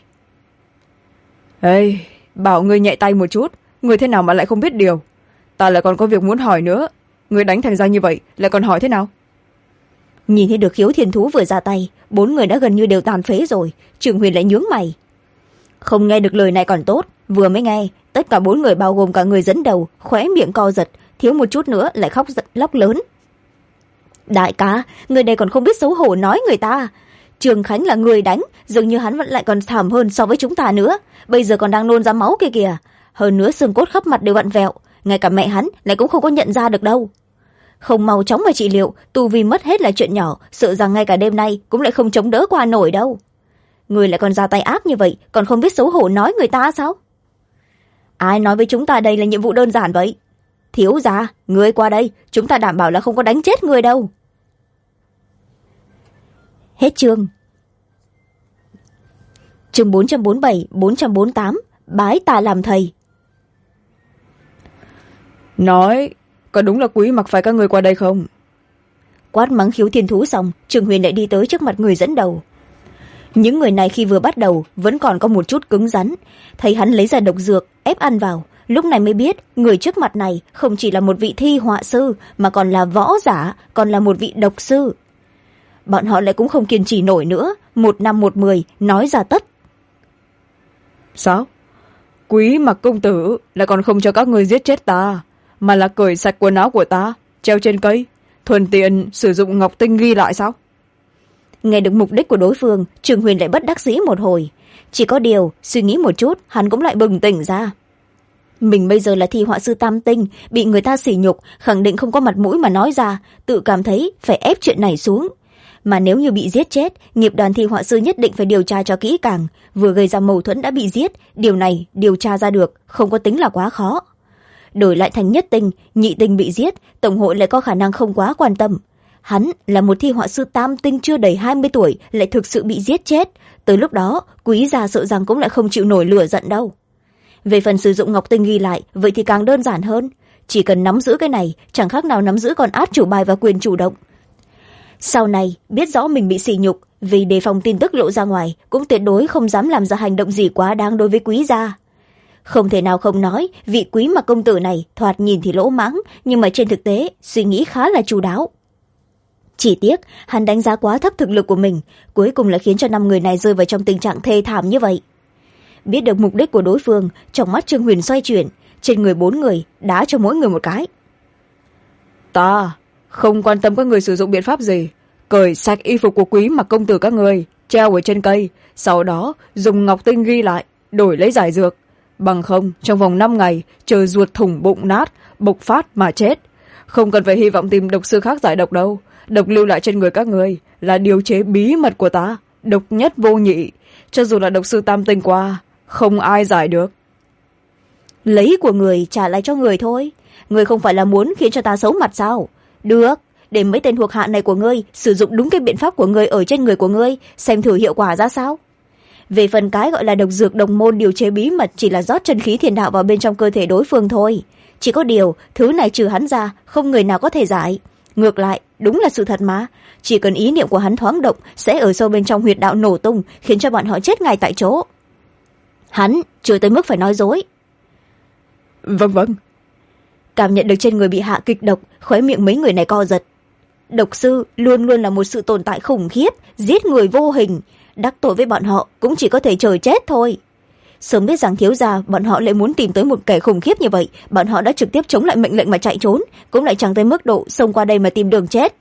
Ê, bảo ngươi nhẹ tay một chút, ngươi thế nào mà lại không biết điều? Ta lại còn có việc muốn hỏi nữa, ngươi đánh thành ra như vậy lại còn hỏi thế nào? Nhìn thấy được Khiếu Thiên Thú vừa ra tay, 4 người đã gần như đều tàn phế rồi. Trương Huyền lại nhướng mày. Không nghe được lời này còn tốt, vừa mới nghe tất cả 4 người bao gồm cả người dẫn đầu khóe miệng co giật, thiếu một chút nữa lại khóc lóc lớn. Đại ca, người đây còn không biết xấu hổ nói người ta. Trường Khánh là người đánh, dường như hắn vẫn lại còn thảm hơn so với chúng ta nữa, bây giờ còn đang nôn ra máu kia kìa. Hơn nữa xương cốt khắp mặt đều vặn vẹo, ngay cả mẹ hắn lại cũng không có nhận ra được đâu. Không mau chóng mà trị liệu, tu vi mất hết là chuyện nhỏ, sợ rằng ngay cả đêm nay cũng lại không chống đỡ qua nổi đâu. Người lại còn ra tay ác như vậy, còn không biết xấu hổ nói người ta sao? Ai nói với chúng ta đây là nhiệm vụ đơn giản vậy? Thiếu gia, người qua đây, chúng ta đảm bảo là không có đánh chết người đâu. Hết chương. Chương 447, 448, bái ta làm thầy. Nói, có đúng là Quý mặc phải các người qua đây không? Quát mắng Khiếu Thiên Thú xong, Trương Huyền lại đi tới trước mặt người dẫn đầu. Những người này khi vừa bắt đầu vẫn còn có một chút cứng rắn, thấy hắn lấy ra độc dược ép ăn vào, lúc này mới biết người trước mặt này không chỉ là một vị thi họa sư mà còn là võ giả, còn là một vị độc sư. Bọn họ lại cũng không kiên trì nổi nữa, 1 năm 1 10 nói ra tất. Sao? Quý mặc công tử lại còn không cho các người giết chết ta, mà là cởi sạch quần áo của ta, treo trên cây, thuận tiện sử dụng ngọc tinh ghi lại sao? Nghe được mục đích của đối phương, Trương Huyền lại bất đắc dĩ một hồi. Chỉ có điều, suy nghĩ một chút, hắn cũng lại bừng tỉnh ra. Mình bây giờ là thi họa sư tam tinh, bị người ta sỉ nhục, khẳng định không có mặt mũi mà nói ra, tự cảm thấy phải ép chuyện này xuống. Mà nếu như bị giết chết, nghiệp đoàn thi họa sư nhất định phải điều tra cho kỹ càng. Vừa gây ra mâu thuẫn đã bị giết, điều này điều tra ra được, không có tính là quá khó. đổi lại thành nhất tinh nhị tinh bị giết, tổng hội lại có khả năng không quá quan tâm. Hắn là một thi họa sư tam tinh chưa đầy 20 tuổi lại thực sự bị giết chết, tới lúc đó quý gia sợ rằng cũng lại không chịu nổi lửa giận đâu. Về phần sử dụng ngọc tinh ghi lại, vậy thì càng đơn giản hơn, chỉ cần nắm giữ cái này chẳng khác nào nắm giữ con át chủ bài và quyền chủ động. Sau này biết rõ mình bị sỉ nhục, vì đề phòng tin tức lộ ra ngoài cũng tuyệt đối không dám làm ra hành động gì quá đáng đối với quý gia. Không thể nào không nói, vị quý mặc công tử này thoạt nhìn thì lỗ mãng, nhưng mà trên thực tế suy nghĩ khá là chu đáo. Chỉ tiếc hắn đánh giá quá thấp thực lực của mình, cuối cùng là khiến cho 5 người này rơi vào trong tình trạng thê thảm như vậy. Biết được mục đích của đối phương, trong mắt Trương Huyền xoay chuyển, trên người 4 người đá cho mỗi người một cái. Ta không quan tâm các người sử dụng biện pháp gì, cởi sạch y phục của quý mặc công tử các người, treo ở trên cây, sau đó dùng ngọc tinh ghi lại, đổi lấy giải dược. Bằng không trong vòng 5 ngày chờ ruột thủng bụng nát, bộc phát mà chết. Không cần phải hy vọng tìm độc sư khác giải độc đâu, độc lưu lại trên người các người là điều chế bí mật của ta, độc nhất vô nhị, cho dù là độc sư tam tinh qua không ai giải được. Lấy của người trả lại cho người thôi, người không phải là muốn khiến cho ta xấu mặt sao? Được, để mấy tên thuộc hạ này của ngươi sử dụng đúng cái biện pháp của ngươi ở trên người của ngươi, xem thử hiệu quả ra sao. Về phần cái gọi là độc dược đồng môn điều chế bí mật chỉ là rót chân khí thiên đạo vào bên trong cơ thể đối phương thôi. Chỉ có điều thứ này trừ hắn ra không người nào có thể giải. Ngược lại đúng là sự thật mà, chỉ cần ý niệm của hắn thoáng động sẽ ở sâu bên trong huyệt đạo nổ tung, khiến cho bọn họ chết ngay tại chỗ. Hắn chưa tới mức phải nói dối. Vâng vâng. Cảm nhận được trên người bị hạ kịch độc, khóe miệng mấy người này co giật. Độc sư luôn luôn là một sự tồn tại khủng khiếp, giết người vô hình, đắc tội với bọn họ cũng chỉ có thể chờ chết thôi. Sớm biết rằng thiếu gia bọn họ lại muốn tìm tới một kẻ khủng khiếp như vậy, bọn họ đã trực tiếp chống lại mệnh lệnh mà chạy trốn, cũng lại chẳng tới mức độ xông qua đây mà tìm đường chết.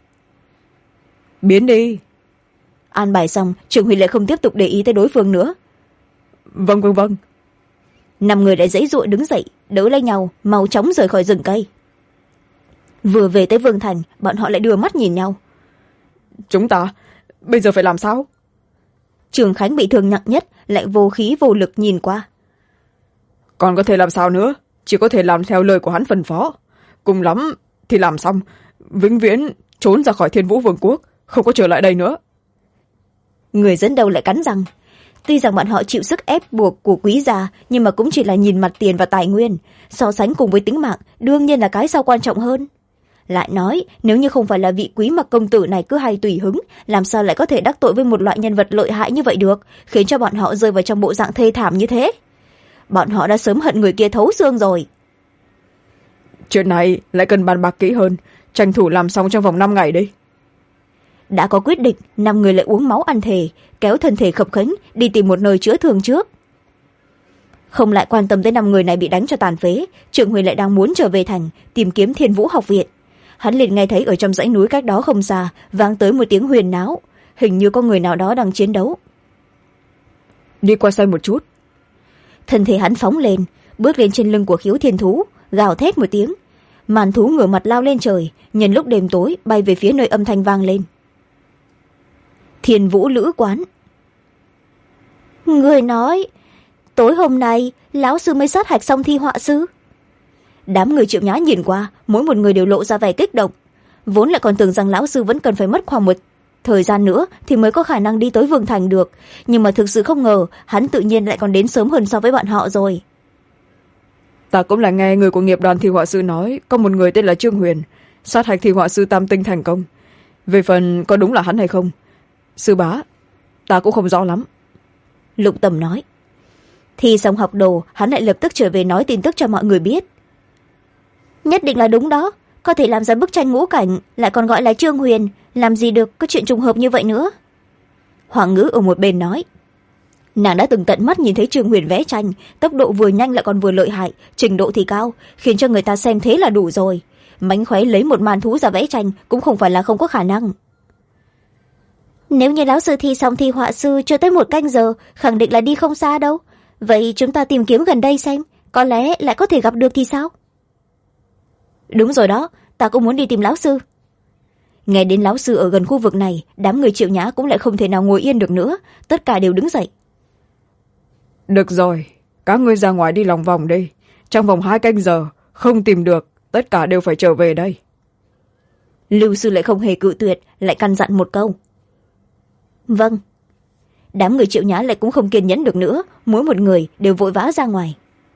Biến đi. An bài xong, Trường Huy lại không tiếp tục để ý tới đối phương nữa. Vâng vâng vâng. 5 người lại giãy giụa đứng dậy, đỡ lấy nhau mau chóng rời khỏi rừng cây. Vừa về tới Vương Thành, bọn họ lại đưa mắt nhìn nhau. Chúng ta bây giờ phải làm sao? Trường Khánh bị thương nặng nhất lại vô khí vô lực nhìn qua. Còn có thể làm sao nữa, chỉ có thể làm theo lời của hắn phân phó, cùng lắm thì làm xong vĩnh viễn trốn ra khỏi Thiên Vũ Vương quốc, không có trở lại đây nữa. Người dẫn đầu lại cắn răng. Tuy rằng bọn họ chịu sức ép buộc của quý gia, nhưng mà cũng chỉ là nhìn mặt tiền và tài nguyên, so sánh cùng với tính mạng đương nhiên là cái sau quan trọng hơn. Lại nói nếu như không phải là vị quý mặc công tử này cứ hay tùy hứng, làm sao lại có thể đắc tội với một loại nhân vật lợi hại như vậy được, khiến cho bọn họ rơi vào trong bộ dạng thê thảm như thế. Bọn họ đã sớm hận người kia thấu xương rồi. Chuyện này lại cần bàn bạc kỹ hơn, tranh thủ làm xong trong vòng 5 ngày đi. Đã có quyết định, 5 người lại uống máu ăn thề, kéo thân thể khập khiễng đi tìm một nơi chữa thương trước. Không lại quan tâm tới 5 người này bị đánh cho tàn phế, Trượng Huỳnh lại đang muốn trở về thành tìm kiếm Thiên Vũ học viện. Hắn liền nghe thấy ở trong dãy núi cách đó không xa vang tới một tiếng huyền náo, hình như có người nào đó đang chiến đấu. Đi qua xem một chút. Thân thể hắn phóng lên, bước lên trên lưng của Khiếu Thiên Thú, gào thét một tiếng. Màn thú ngửa mặt lao lên trời, nhân lúc đêm tối bay về phía nơi âm thanh vang lên. Thiên Vũ Lữ quán. Người nói tối hôm nay lão sư mới sát hạch xong thi họa sư. Đám người Triệu Nhã nhìn qua, mỗi một người đều lộ ra vẻ kích động, vốn lại còn tưởng rằng lão sư vẫn cần phải mất khoảng một thời gian nữa thì mới có khả năng đi tới Vương Thành được, nhưng mà thực sự không ngờ hắn tự nhiên lại còn đến sớm hơn so với bọn họ rồi. Ta cũng là nghe người của nghiệp đoàn thi họa sư nói có một người tên là Trương Huyền sát hạch thi họa sư tam tinh thành công. Về phần có đúng là hắn hay không, sư bá, ta cũng không rõ lắm. Lục Tầm nói. Thi xong học đồ, hắn lại lập tức trở về nói tin tức cho mọi người biết. Nhất định là đúng đó, có thể làm ra bức tranh ngũ cảnh, lại còn gọi là Trương Huyền, làm gì được có chuyện trùng hợp như vậy nữa. Hoàng Ngữ ở một bên nói. Nàng đã từng tận mắt nhìn thấy Trương Huyền vẽ tranh, tốc độ vừa nhanh lại còn vừa lợi hại, trình độ thì cao, khiến cho người ta xem thế là đủ rồi. Mánh khóe lấy một màn thú ra vẽ tranh cũng không phải là không có khả năng. Nếu như lão sư thi xong thi họa sư chưa tới 1 canh giờ, khẳng định là đi không xa đâu. Vậy chúng ta tìm kiếm gần đây xem, có lẽ lại có thể gặp được thì sao? Đúng rồi đó, ta cũng muốn đi tìm lão sư. Nghe đến lão sư ở gần khu vực này, đám người Triệu Nhã cũng lại không thể nào ngồi yên được nữa, tất cả đều đứng dậy. Được rồi, các ngươi ra ngoài đi lòng vòng đi, trong vòng 2 canh giờ không tìm được tất cả đều phải trở về đây. Lưu sư lại không hề cự tuyệt, lại căn dặn một câu. Vâng. Đám người Triệu Nhã lại cũng không kiên nhẫn được nữa, mỗi một người đều vội vã ra ngoài.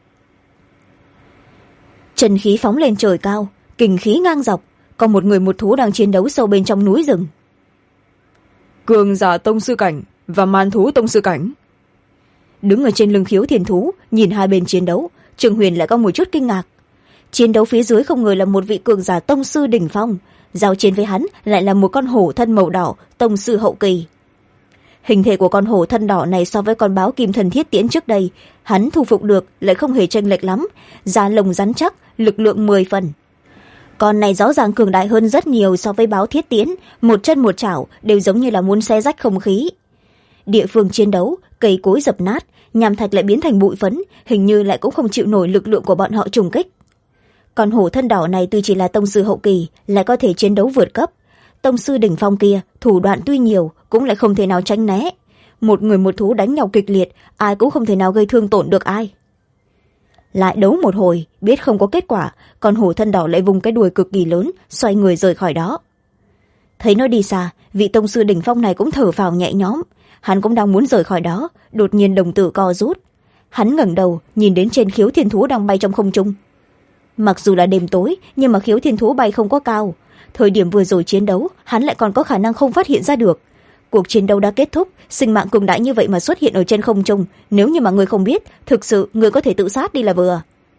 Chân khí phóng lên trời cao, kình khí ngang dọc, còn một người một thú đang chiến đấu sâu bên trong núi rừng. Cường giả tông sư cảnh và man thú tông sư cảnh. Đứng ở trên lưng Khiếu Thiên thú, nhìn hai bên chiến đấu, Trương Huyền lại có một chút kinh ngạc. Chiến đấu phía dưới không ngờ là một vị cường giả tông sư đỉnh phong, giao chiến với hắn lại là một con hổ thân màu đỏ, tông sư hậu kỳ. Hình thể của con hổ thân đỏ này so với con báo kim thần thiết tiễn trước đây, hắn thu phục được lại không hề chênh lệch lắm, da lông rắn chắc, lực lượng 10 phần. Con này rõ ràng cường đại hơn rất nhiều so với báo thiết tiễn, một chân một chảo đều giống như là muốn xé rách không khí. Địa phương chiến đấu, cây cối dập nát, nham thạch lại biến thành bụi phấn, hình như lại cũng không chịu nổi lực lượng của bọn họ trùng kích. Còn hổ thân đỏ này tuy chỉ là tông sư hậu kỳ, lại có thể chiến đấu vượt cấp. Tông sư đỉnh phong kia, thủ đoạn tuy nhiều, cũng lại không thể nào tránh né. Một người một thú đánh nhau kịch liệt, ai cũng không thể nào gây thương tổn được ai. Lại đấu một hồi, biết không có kết quả, còn hổ thân đỏ lại vùng cái đuôi cực kỳ lớn, xoay người rời khỏi đó. Thấy nó đi xa, vị tông sư đỉnh phong này cũng thở phào nhẹ nhõm. Hắn cũng đang muốn rời khỏi đó, đột nhiên đồng tử co rút. Hắn ngẩng đầu, nhìn đến trên Khiếu Thiên thú đang bay trong không trung. Mặc dù là đêm tối, nhưng mà Khiếu Thiên thú bay không có cao. Thời điểm vừa rồi chiến đấu, hắn lại còn có khả năng không phát hiện ra được. Cuộc chiến đấu đã kết thúc, sinh mạng cường đại như vậy mà xuất hiện ở trên không trung, nếu như mà người không biết, thực sự người có thể tự sát đi là vừa.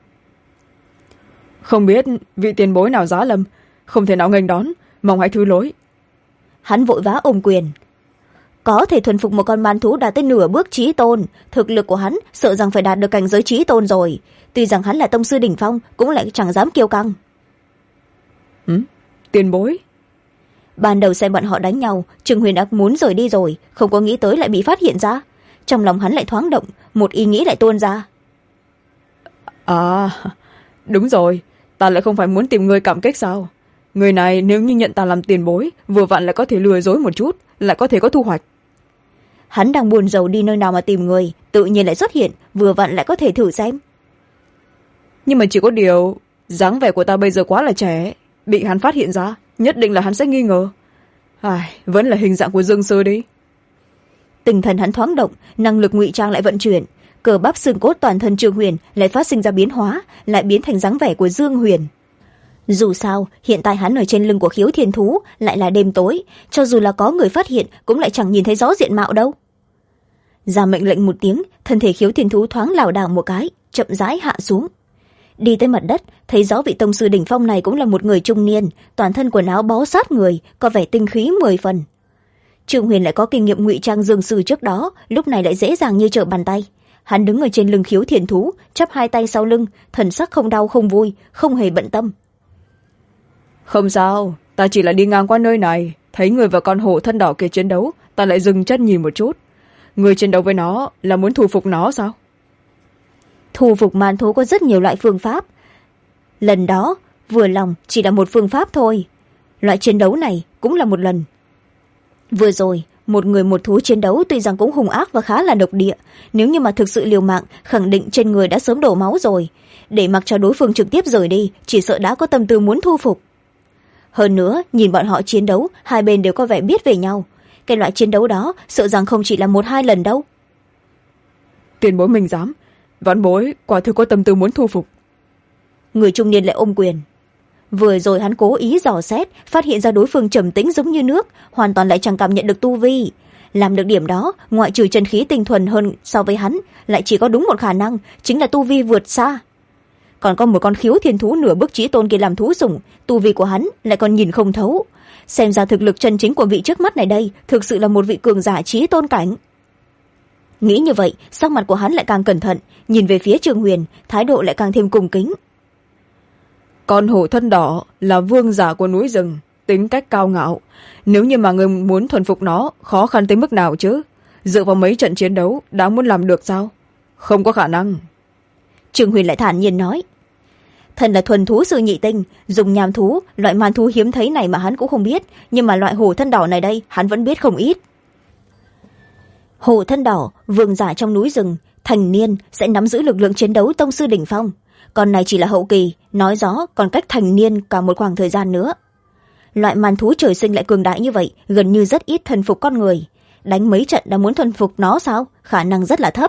Không biết vị tiền bối nào giá lâm, không thể nào nghênh đón, mong hãy thứ lỗi. Hắn vội vã ôm quyền. Có thể thuần phục một con man thú đạt tới nửa bước chí tôn, thực lực của hắn sợ rằng phải đạt được cảnh giới chí tôn rồi. Tuy rằng hắn là tông sư đỉnh phong, cũng lại chẳng dám kiêu căng. Tiền bối. Ban đầu xem bọn họ đánh nhau, Trương Huyền đã muốn rời đi rồi, không có nghĩ tới lại bị phát hiện ra. Trong lòng hắn lại thoáng động, một ý nghĩ lại tuôn ra. À, đúng rồi, ta lại không phải muốn tìm người cảm kích sao? Người này nếu như nhận ta làm tiền bối, vừa vặn lại có thể lừa dối một chút, lại có thể có thu hoạch. Hắn đang buồn rầu đi nơi nào mà tìm người, tự nhiên lại xuất hiện, vừa vặn lại có thể thử xem. Nhưng mà chỉ có điều, dáng vẻ của ta bây giờ quá là trẻ, bị hắn phát hiện ra, nhất định là hắn sẽ nghi ngờ. Vẫn là hình dạng của Dương Sư đi. Tinh thần hắn thoáng động, năng lực ngụy trang lại vận chuyển, cơ bắp xương cốt toàn thân Trương Huyền lại phát sinh ra biến hóa, lại biến thành dáng vẻ của Dương Huyền. Dù sao, hiện tại hắn ở trên lưng của Khiếu Thiên thú, lại là đêm tối, cho dù là có người phát hiện cũng lại chẳng nhìn thấy rõ diện mạo đâu. Ra mệnh lệnh một tiếng, thân thể Khiếu Thiên thú thoáng lảo đảo một cái, chậm rãi hạ xuống. Đi tới mặt đất, thấy rõ vị tông sư đỉnh phong này cũng là một người trung niên, toàn thân quần áo bó sát người, có vẻ tinh khí 10 phần. Trương Huyền lại có kinh nghiệm ngụy trang Dương Sư trước đó, lúc này lại dễ dàng như trở bàn tay. Hắn đứng ở trên lưng Khiếu Thiên thú, chắp hai tay sau lưng, thần sắc không đau không vui, không hề bận tâm. Không sao, ta chỉ là đi ngang qua nơi này, thấy người và con hổ thân đỏ kia chiến đấu, ta lại dừng chân nhìn một chút. Người chiến đấu với nó là muốn thu phục nó sao? Thu phục man thú có rất nhiều loại phương pháp. Lần đó, vừa lòng chỉ là một phương pháp thôi. Loại chiến đấu này cũng là một lần. Vừa rồi, một người một thú chiến đấu tuy rằng cũng hung ác và khá là độc địa. Nếu như mà thực sự liều mạng, khẳng định trên người đã sớm đổ máu rồi. Để mặc cho đối phương trực tiếp rời đi, chỉ sợ đã có tâm tư muốn thu phục. Hơn nữa, nhìn bọn họ chiến đấu, hai bên đều có vẻ biết về nhau. Cái loại chiến đấu đó sợ rằng không chỉ là 1-2 lần đâu. Tiền bối mình dám, vãn bối quả thực có tâm tư muốn thu phục. Người trung niên lại ôm quyền. Vừa rồi hắn cố ý dò xét, phát hiện ra đối phương trầm tĩnh giống như nước, hoàn toàn lại chẳng cảm nhận được tu vi. Làm được điểm đó, ngoại trừ chân khí tinh thuần hơn so với hắn, lại chỉ có đúng một khả năng, chính là tu vi vượt xa. Còn có một con Khiếu Thiên thú nửa bước chí tôn kia làm thú sủng, tu vi của hắn lại còn nhìn không thấu. Xem ra thực lực chân chính của vị trước mắt này đây thực sự là một vị cường giả chí tôn cảnh. Nghĩ như vậy, sắc mặt của hắn lại càng cẩn thận, nhìn về phía Trương Huyền, thái độ lại càng thêm cung kính. Con hổ thân đỏ là vương giả của núi rừng, tính cách cao ngạo. Nếu như mà người muốn thuần phục nó, khó khăn tới mức nào chứ? Dựa vào mấy trận chiến đấu, đã muốn làm được sao? Không có khả năng. Trương Huyền lại thản nhiên nói. Thần là thuần thú sư nhị tinh, dùng nham thú, loại man thú hiếm thấy này mà hắn cũng không biết, nhưng mà loại hổ thân đỏ này đây, hắn vẫn biết không ít. Hổ thân đỏ, vương giả trong núi rừng, thành niên sẽ nắm giữ lực lượng chiến đấu tông sư đỉnh phong. còn này chỉ là hậu kỳ, nói rõ còn cách thành niên cả một khoảng thời gian nữa. Loại màn thú trời sinh lại cường đại như vậy, gần như rất ít thuần phục con người. Đánh mấy trận đã muốn thuần phục nó sao? Khả năng rất là thấp.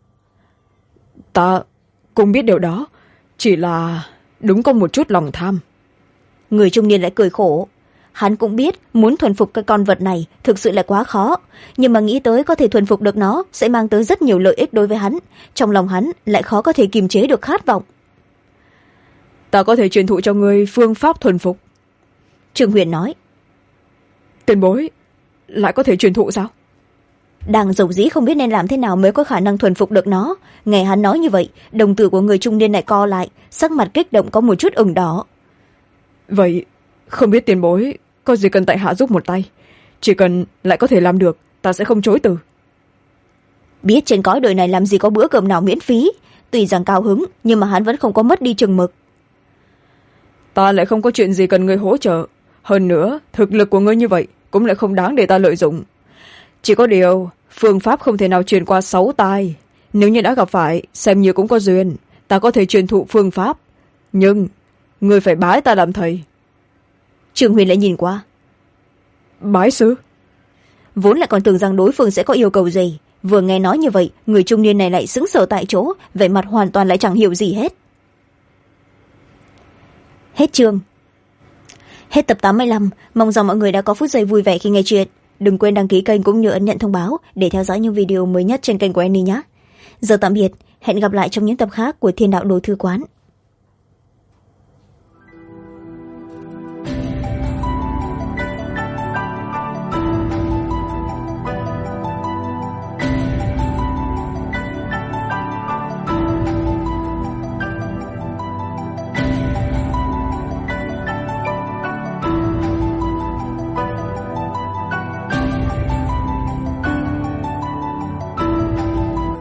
Ta cũng biết điều đó, chỉ là đúng có một chút lòng tham. Người trung niên lại cười khổ. Hắn cũng biết muốn thuần phục cái con vật này thực sự là quá khó, nhưng mà nghĩ tới có thể thuần phục được nó sẽ mang tới rất nhiều lợi ích đối với hắn, trong lòng hắn lại khó có thể kiềm chế được khát vọng. Ta có thể truyền thụ cho ngươi phương pháp thuần phục. Trương Huyền nói. Tiền bối lại có thể truyền thụ sao? Đang dầu dĩ không biết nên làm thế nào mới có khả năng thuần phục được nó. Nghe hắn nói như vậy, đồng tử của người trung niên lại co lại, sắc mặt kích động có một chút ửng đỏ. Vậy không biết tiền bối có gì cần tại hạ giúp một tay, chỉ cần lại có thể làm được, ta sẽ không chối từ. Biết trên cõi đời này làm gì có bữa cơm nào miễn phí, tuy rằng cao hứng nhưng mà hắn vẫn không có mất đi chừng mực. Ta lại không có chuyện gì cần ngươi hỗ trợ, hơn nữa thực lực của ngươi như vậy cũng lại không đáng để ta lợi dụng. Chỉ có điều phương pháp không thể nào truyền qua 6 tai, nếu như đã gặp phải xem như cũng có duyên, ta có thể truyền thụ phương pháp, nhưng ngươi phải bái ta làm thầy. Trương Huyền lại nhìn qua. Bái sư? Vốn lại còn tưởng rằng đối phương sẽ có yêu cầu gì, vừa nghe nói như vậy người trung niên này lại sững sờ tại chỗ, vẻ mặt hoàn toàn lại chẳng hiểu gì hết. Hết chương. Hết tập 85. Mong rằng mọi người đã có phút giây vui vẻ khi nghe chuyện. Đừng quên đăng ký kênh cũng như ấn nhận thông báo để theo dõi những video mới nhất trên kênh của Annie nhé. Giờ tạm biệt, hẹn gặp lại trong những tập khác của Thiên Đạo Đồ Thư Quán.